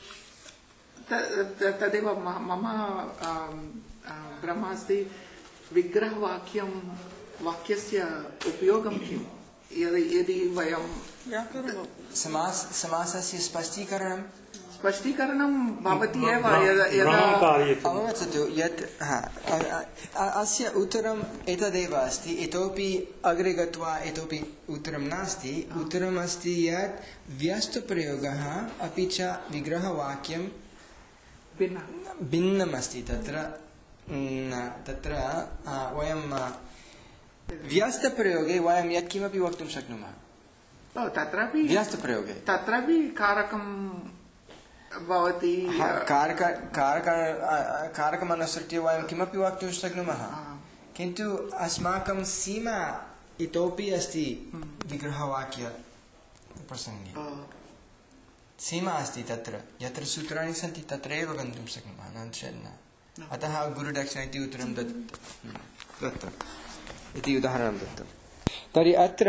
तदेव मम भ्रमः अस्ति विग्रहवाक्यं वाक्यस्य उपयोगं किम् यदि वयं समास समासस्य स्पष्टीकरणं स्पष्टीकरणं भवति एव अवगच्छतु यत् अस्य उत्तरम् एतदेव अस्ति इतोपि अग्रे गत्वा इतोपि उत्तरं नास्ति उत्तरम् अस्ति यत् व्यस्तप्रयोगः अपि च विग्रहवाक्यं भिन्नम् अस्ति तत्र तत्र वयं व्यस्तप्रयोगे वयं यत्किमपि वक्तुं शक्नुमः तत्रापि व्यस्तप्रयोगे तत्रापि कारकं भवति कारक कारक कारकम् अनुसृत्य वयं किमपि वक्तुं शक्नुमः किन्तु अस्माकं सीमा इतोपि अस्ति विग्रहवाक्य प्रसङ्गे सीमा अस्ति तत्र यत्र सूत्राणि सन्ति तत्र एव गन्तुं शक्नुमः न चेत् न अतः गुरुदक्षिण इति उत्तरं दत्तम् इति उदाहरणं दत्तं तर्हि अत्र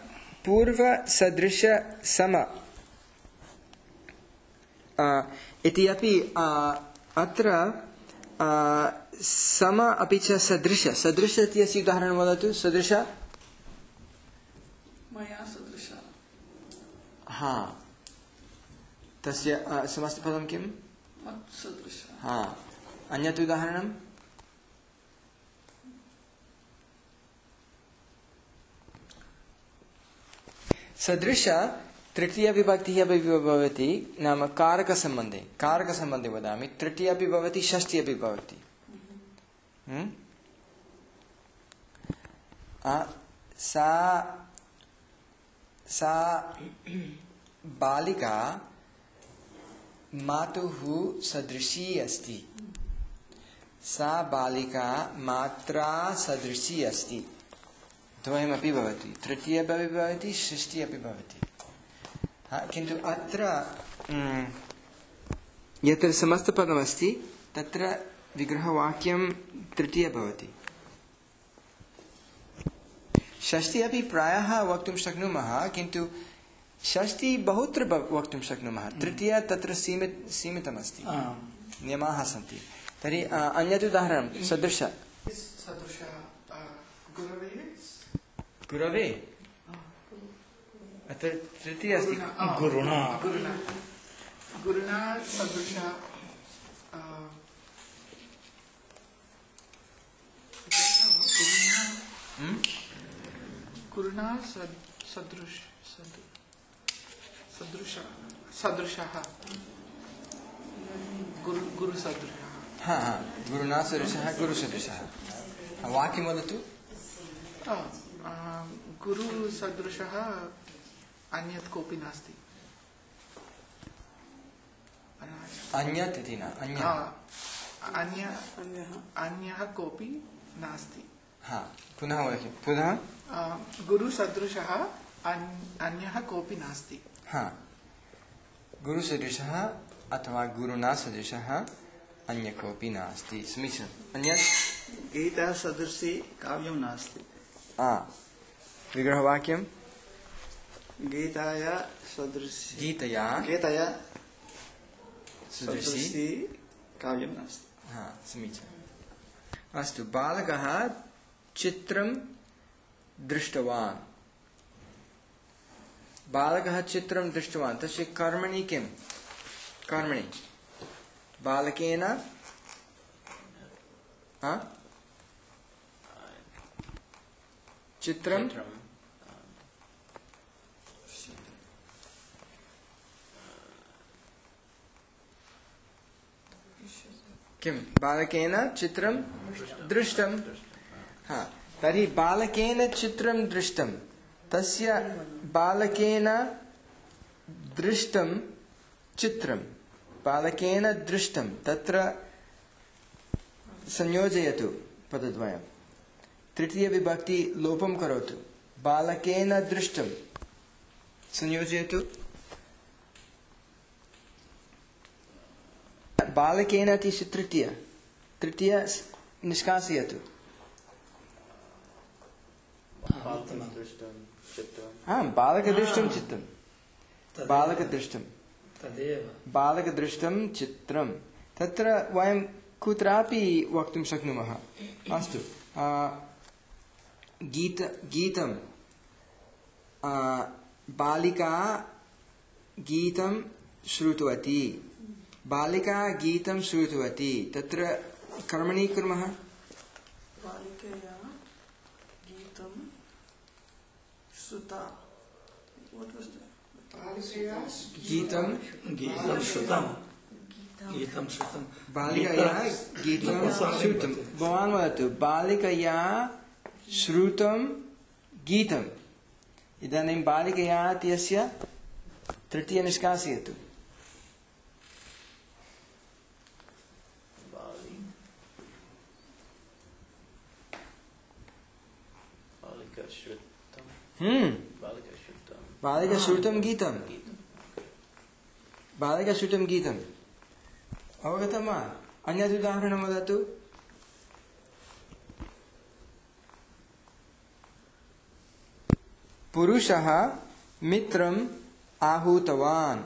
पूर्वसदृशसम इति अपि अत्र सम अपि च सदृश सदृश इत्यस्य उदाहरणं वदतु सदृश मया सदृश हा तस्य समस्तपदं किं मत्सदृश हा अन्यत् उदाहरणं सदृश तृतीय विभक्तिः अपि भवति नाम कारकसम्बन्धे कारकसम्बन्धे वदामि तृतीय अपि भवति षष्ठी अपि भवति सा सा बालिका मातुः सदृशी अस्ति सा बालिका मात्रा सदृशी अस्ति द्वयमपि भवति तृतीय अपि भवति षष्ठी अपि भवति किन्तु अत्र यत्र समस्तपदमस्ति तत्र विग्रहवाक्यं तृतीय भवति षष्ठी अपि प्रायः वक्तुं शक्नुमः किन्तु षष्ठी बहुत्र वक्तुं शक्नुमः तृतीय तत्र सीमित सीमितमस्ति नियमाः सन्ति तर्हि अन्यत् उदाहरणं सदृश सदृश गुरवे गुरवे अत्र तृतीय अस्ति गुरुणा गुरुणा गुरुणा सदृश गुरुणा सदृश सदृश सदृशः गुरु गुरुसदृशः हा हा गुरुणा सदृशः गुरुसदृशः वाक्यं वदतु गुरुसदृशः अन्यत् कोऽपि नास्ति अन्यत् इति न अन्य अन्य अन्यः कोऽपि नास्ति हा पुनः वदतु पुनः गुरुसदृशः अन्यः कोऽपि नास्ति हा गुरुसदृशः अथवा गुरुना सदृशः अन्य कोऽपि नास्ति। समीचीनम्। अन्यत् गीता सदृशी काव्यं नास्ति। आ विग्रहवाक्यं गीताया सदृशी गीतया गीतया सदृशी सदृशी काव्यं नास्ति। हा समीचीनम्। अस्तु, बालकः चित्रं दृष्टवान्। बालकः चित्रं दृष्टवान्, तस्य कर्मणि किं? कर्मणि बालकेन चित्रं किं? बालकेन चित्रं दृष्टं। हा, तर्हि बालकेन चित्रं दृष्टं, तस्य बालकेन दृष्टं चित्रं, बालकेन दृष्टं, तत्र संयोजयतु पदद्वयं। तृतीय विभक्ति लोपं करोतु। बालकेन दृष्टं संयोजयतु। बालकेन इति तृतीय तृतीय निष्कासयतु। हाँ, बालकदृष्टं चित्रं, बालकदृष्टं तदेव बालकदृष्टं चित्रं, तत्र वयं कुत्रापि वक्तुं शक्नुमः। अस्तु, गीत गीतं बालिका गीतं श्रुतवती, बालिका गीतं श्रुतवती, तत्र कर्मणि कुर्मः। बालिकया गीतं श्रुता। What was that? बालिकया गीतं गीतं श्रुतं गीतं श्रुतं बालिकया गीतं श्रुतं। भवान् वदतु, बालिकया श्रुतं गीतम्। इदानीं बालिकया इत्यस्य तृतीय निष्कासयतु। हम्म बालिका श्रुतं गीतं, बालिका श्रुतं गीतम्। अवगतं वा? अन्यत् उदाहरणं वदतु। पुरुषः मित्रम् आहूतवान्,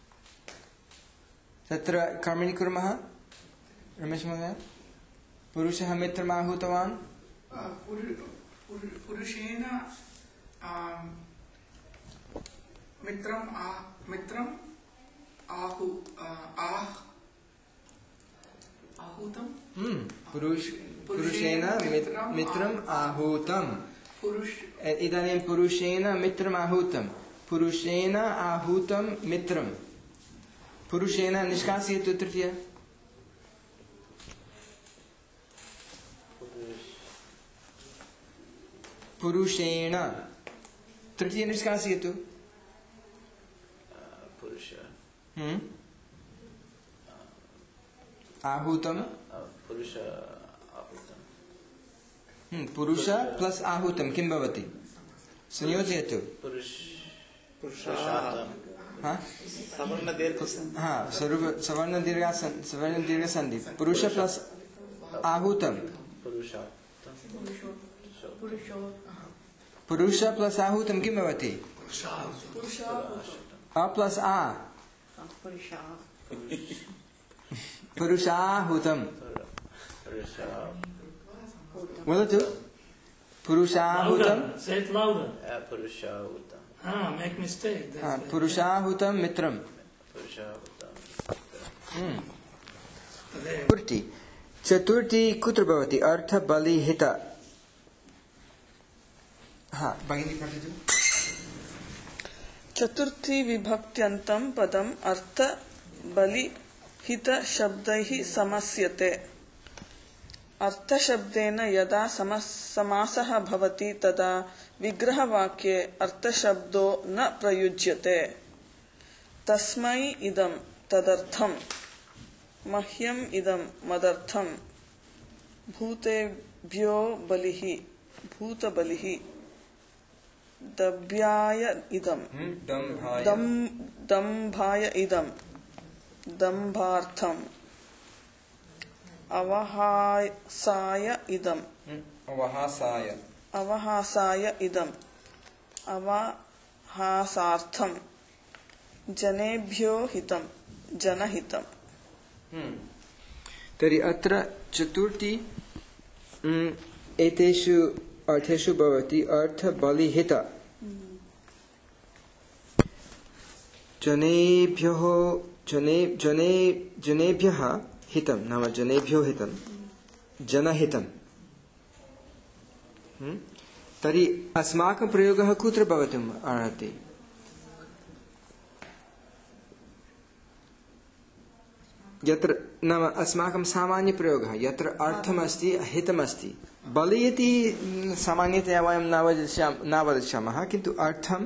तत्र कर्मणि कुर्मः। रमेश महोदय, पुरुषः मित्रम् आहूतवान्। पुरुषेण मित्रम् मित्रम् आहु आह आहूतं। पुरुषेण मित्रम् आहूतम्। इदानीं पुरुषेण मित्रम् आहूतं, पुरुषेण आहूतं मित्रं, पुरुषेण निष्कासयतु तृतीय। पुरुषेण तृतीय निष्कासयतु। आहूतं पुरुष प्लस आहूतं किं भवति? संयोजयतु। हाँ, सवर्ण दीर्घ सवर्ण दीर्घ संधि। पुरुष प्लस आहूतं, पुरुष प्लस आहूतं किं भवति? अ प्लस आ, पुरुषाहूतं। वदतु, पुरुषाहूतं। पुरुषाहूतं मित्रं। चतुर्थी चतुर्थी कुत्र भवति? अर्थबलिहित। हाँ, भगिनी पठतु। चतुर्थी विभक्त्यन्तं पदम् अर्थ बलिहित शब्दैः समस्यते। अर्थशब्देन यदा समासः भवति तदा विग्रहवाक्ये अर्थशब्दो न प्रयुज्यते। तस्मै इदं तदर्थं, मह्यम् इदं मदर्थं, भूतेभ्यो बलिः भूतबलिः, दभ्याय इदं दम्भाय इदं दम्भार्थम् अवहासाय इदम् अवहासाय अवहासाय इदम् अवहासार्थम् जनेभ्यो हितं जनहितम्। तर्हि अत्र चतुर्थी एतेषु अर्थेषु भवति अर्थ बलिहित जनेभ्यः जने जने जनेभ्यः हितं नाम जनेभ्यो हितं जनहितं। तर्हि अस्माकं प्रयोगः कुत्र भवितुम् अर्हति? यत्र नाम अस्माकं सामान्य प्रयोगः यत्र अर्थमस्ति हितमस्ति। बलि इति सामान्यतया वयं न वदिष्यामः न वदिष्यामः किन्तु अर्थं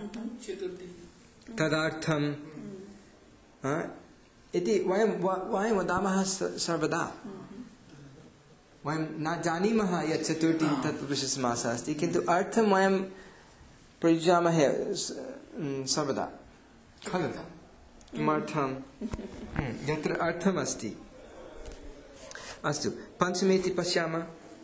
तदर्थं इति वयं वयं वदामः सर्वदा। वयं न जानीमः यत् चतुर्थी तत्पुरुषसमासः अस्ति किन्तु अर्थं वयं प्रयुज्यामः सर्वदा खलु? किमर्थं? यत्र अर्थमस्ति। अस्तु, पञ्चमी इति पश्यामः।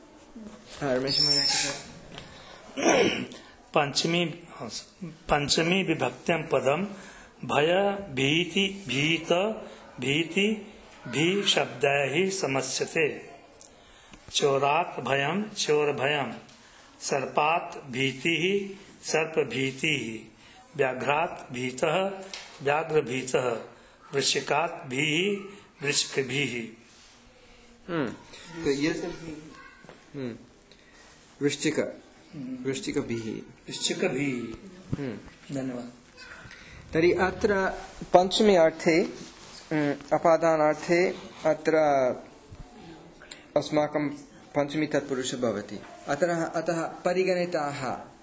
पंचमी पंचमी विभक्त्यं पदम भय भीति भीत भीति भी शब्दैः समस्यते। चोरात् भयं चोर भयं, सर्पात् भीतिः सर्प भीतिः, व्याघ्रात् भीतः व्याघ्र भीतः, वृश्चिकात् भीः वृश्चिक भीः। वृश्चिक वृश्चिक भीः वृश्चिक भीः। धन्यवाद। तर्हि अत्र पञ्चमी अर्थे अपादानार्थे अत्र अस्माकं पञ्चमी तत्पुरुषः भवति। अतः अतः परिगणिताः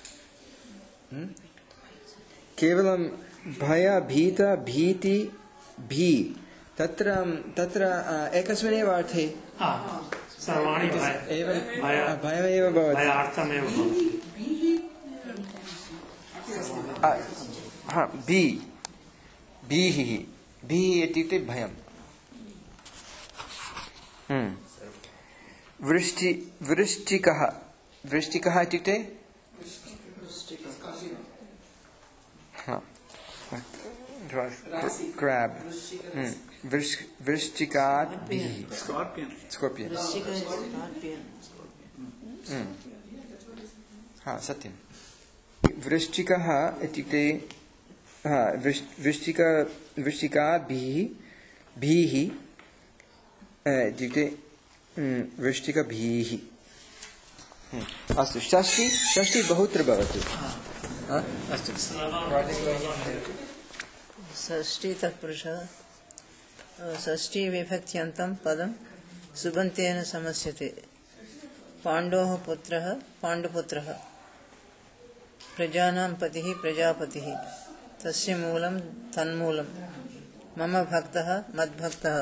केवलं भय भीत भीति भी तत्र तत्र एकस्मिन्नेव अर्थे एवं भयमेव भवति। हा भी भीः भीः इत्युक्ते भयम्। वृष्टि वृश्चिकः वृश्चिकः इत्युक्ते crab वृश्चिकात् भीः स्कॉर्पियन। हाँ सत्यं। वृश्चिकः इत्युक्ते वृश्चिक वृश्चिकात् भीः भीः इत्युक्ते वृश्चिकभीः। अस्तु, षष्ठी षष्ठी बहुत्र भवति। अस्तु, षष्ठी तत्पुरुषः षष्ठी विभक्त्यन्तं पदं सुबन्तेन समस्यते। पाण्डोः पुत्रः पाण्डुपुत्रः, प्रजानां पतिः प्रजापतिः, तस्य मूलं तन्मूलं, मम भक्तः मद्भक्तः,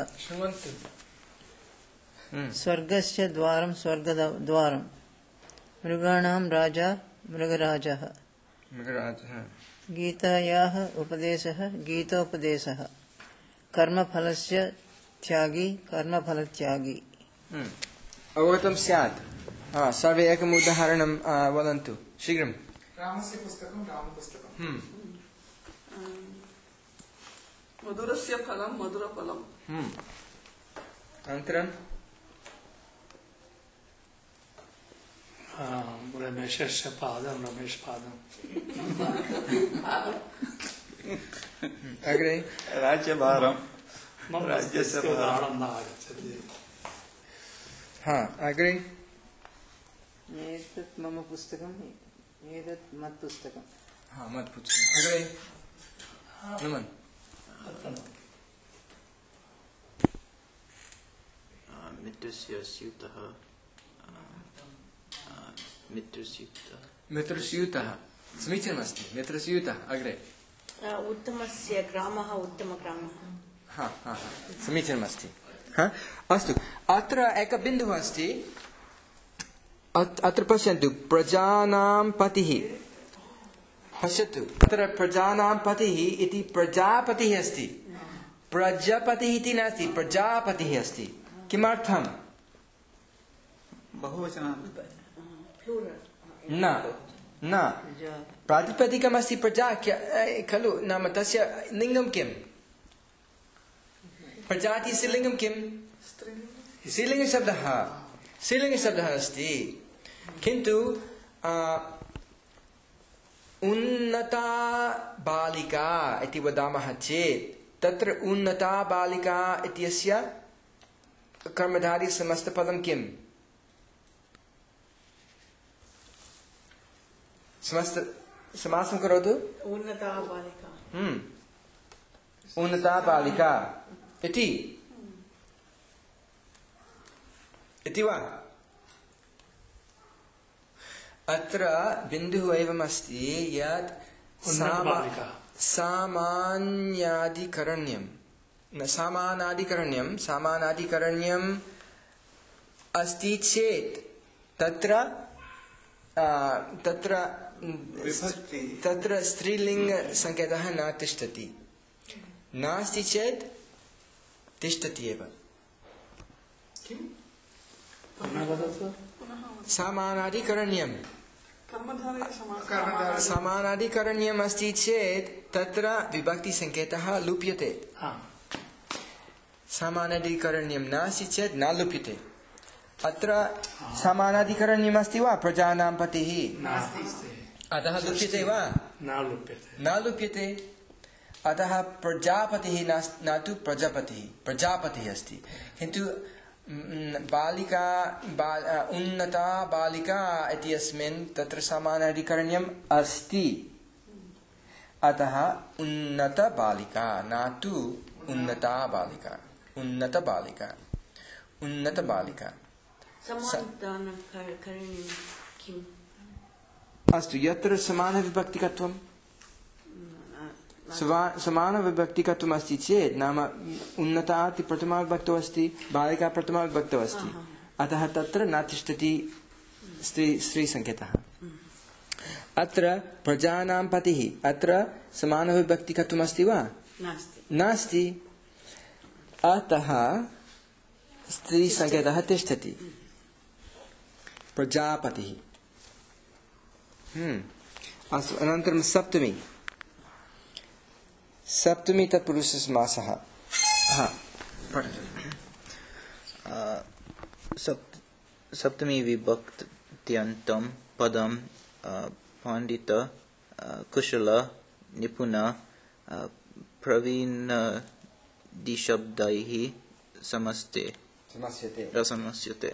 स्वर्गस्य द्वारं स्वर्गद्वारं, मृगाणां राजा मृगराजः, गीतायाः उपदेशः गीतोपदेशः, कर्मफलस्य त्यागी कर्मफलत्यागी। अवगतं स्यात्। सर्वे एकम् उदाहरणं वदन्तु शीघ्रं। रामस्य पुस्तकं रामपुस्तकं। मधुरस्य फलं मधुरफलम्। अनन्तरं रमेशस्य पादं रमेश पादं। अग्रे राज्यभारं मम राज्यस्य उदाहरणं न आगच्छति। हा अग्रे एतत् मम पुस्तकम् एतत् मत्पुस्तकं। हा मत्पुस्तकम्। अग्रे नमन् मित्रस्य स्यूतः मित्रस्यूतः मित्रस्यूतः समीचीनमस्ति। मित्रस्यूतः। अग्रे उत्तमस्य ग्रामः उत्तमग्रामः। हा हा समीचीनमस्ति। हा अस्तु, अत्र एकः बिन्दुः अस्ति। अत्र पश्यन्तु, प्रजानां पतिः। पश्यतु, अत्र प्रजानां पतिः इति प्रजापतिः अस्ति। प्रजापतिः इति नास्ति, प्रजापतिः अस्ति। किमर्थम्? बहुवचनं न न प्रातिपदिकमस्ति प्रजा खलु, नाम तस्य लिङ्गं किम्? प्रजाति स्त्रीलिङ्गं किम्? स्त्रीलिङ्गशब्दः स्त्रीलिङ्गशब्दः अस्ति। किन्तु उन्नता बालिका इति वदामः चेत् तत्र उन्नता बालिका इत्यस्य कर्मधारी समस्तपदं किम्? समस्त समासं करोतु। उन्नता बालिका। हम्म उन्नता बालिका इति इति वा? अत्र बिन्दुः एवमस्ति यत् सामान्याधिकरण्यं न सामानाधिकरण्यं सामानाधिकरण्यम् अस्ति चेत् तत्र तत्र तत्र स्त्रीलिङ्गसङ्केतः न तिष्ठति, नास्ति चेत् तिष्ठति एव। समानाधिकरण्यं समानाधिकरण्यम् अस्ति चेत् तत्र विभक्तिसङ्केतः लुप्यते। समानाधिकरण्यं नास्ति चेत् न लुप्यते। अत्र समानाधिकरण्यम् अस्ति वा? प्रजानां पतिः अतः लुप्यते वा? न लुप्यते न लुप्यते। अतः प्रजापतिः न तु प्रजापतिः, प्रजापतिः अस्ति। किन्तु बालिका बाल उन्नता बालिका इत्यस्मिन् तत्र समानाधिकरण्यम् अस्ति, अतः उन्नतबालिका न तु उन्नता बालिका। उन्नतबालिका उन्नतबालिका अस्तु। यत्र समानविभक्तिकत्वं समानविभक्तिकत्वम् अस्ति चेत् नाम उन्नता इति प्रथमाविभक्तौ अस्ति, बालिका प्रथमाविभक्तौ अस्ति, अतः तत्र न तिष्ठति स्त्री स्त्रीसङ्केतः। अत्र प्रजानां पतिः अत्र समानविभक्तिकत्वम् अस्ति वा? नास्ति। अतः स्त्रीसङ्केतः तिष्ठति, प्रजापतिः। अस्तु। अनन्तरं सप्तमी सप्तमी तत्पुरुषसमासः। हा पठतु। सप्तमी विभक्त्यन्तं पदं पण्डित कुशल निपुण प्रवीणादिशब्दैः समस्ते समस्यते।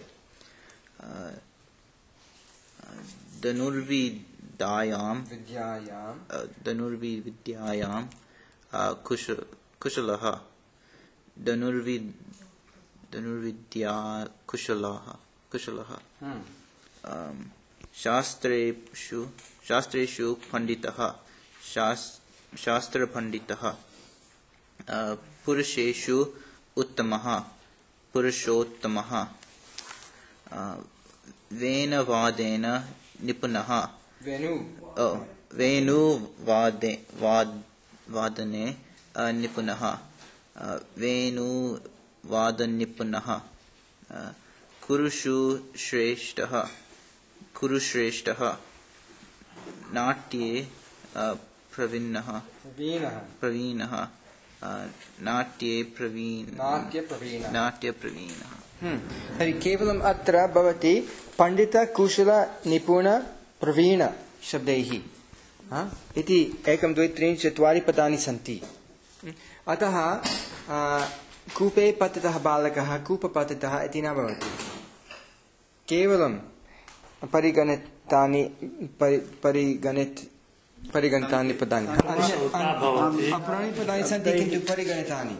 धनुर्विद्यायां धनुर्विद्यायां कुश कुशलः धनुर्विद् धनुर्विद्या कुशलः कुशलः शास्त्रेषु शास्त्रेषु पण्डितः शास्त्रपण्डितः पुरुषेषु उत्तमः पुरुषोत्तमः वेणुवादनेन निपुणः वेणुवादने वादने निपुणः वेणुवादननिपुणः कुरुषु श्रेष्ठः कुरुश्रेष्ठः नाट्ये प्रवीणः प्रवीणः नाट्ये प्रवीण नाट्ये प्रवीणः। तर्हि केवलम् अत्र भवति पण्डित कुशल निपुण प्रवीण शब्दैः इति एकं द्वे त्रीणि चत्वारि पदानि सन्ति। अतः कूपे पतितः बालकः कूपपतितः इति न भवति, केवलं परिगणितानि परिगणित परिगणितानि पदानि अपराणि पदानि सन्ति किन्तु परिगणितानि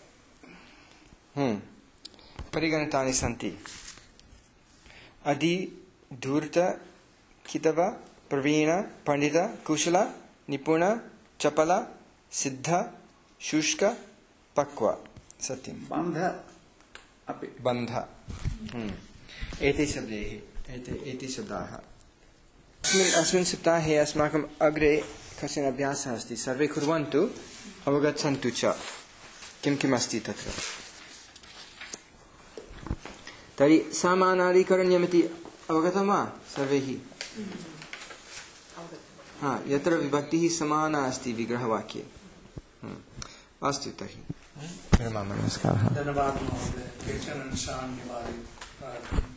परिगणितानि सन्ति। अधि धूर्त कितव प्रवीण पंडित कुशल निपुण चपल सिद्ध शुष्क पक्व सत्यं बन्ध अपि बन्ध एते शब्दैः एते एते शब्दाः। अस्मिन् अस्मिन् सप्ताहे अस्माकम् अग्रे कश्चन अभ्यासः अस्ति, सर्वे कुर्वन्तु अवगच्छन्तु च। किं किम् अस्ति तत्र तर्हि समानाधिकरण्यमिति अवगतं वा सर्वैः हा यत्र विभक्तिः समाना अस्ति विग्रहवाक्ये अस्तु तर्हि नमस्कारः धन्यवादः महोदय केचन अंशान् निवारय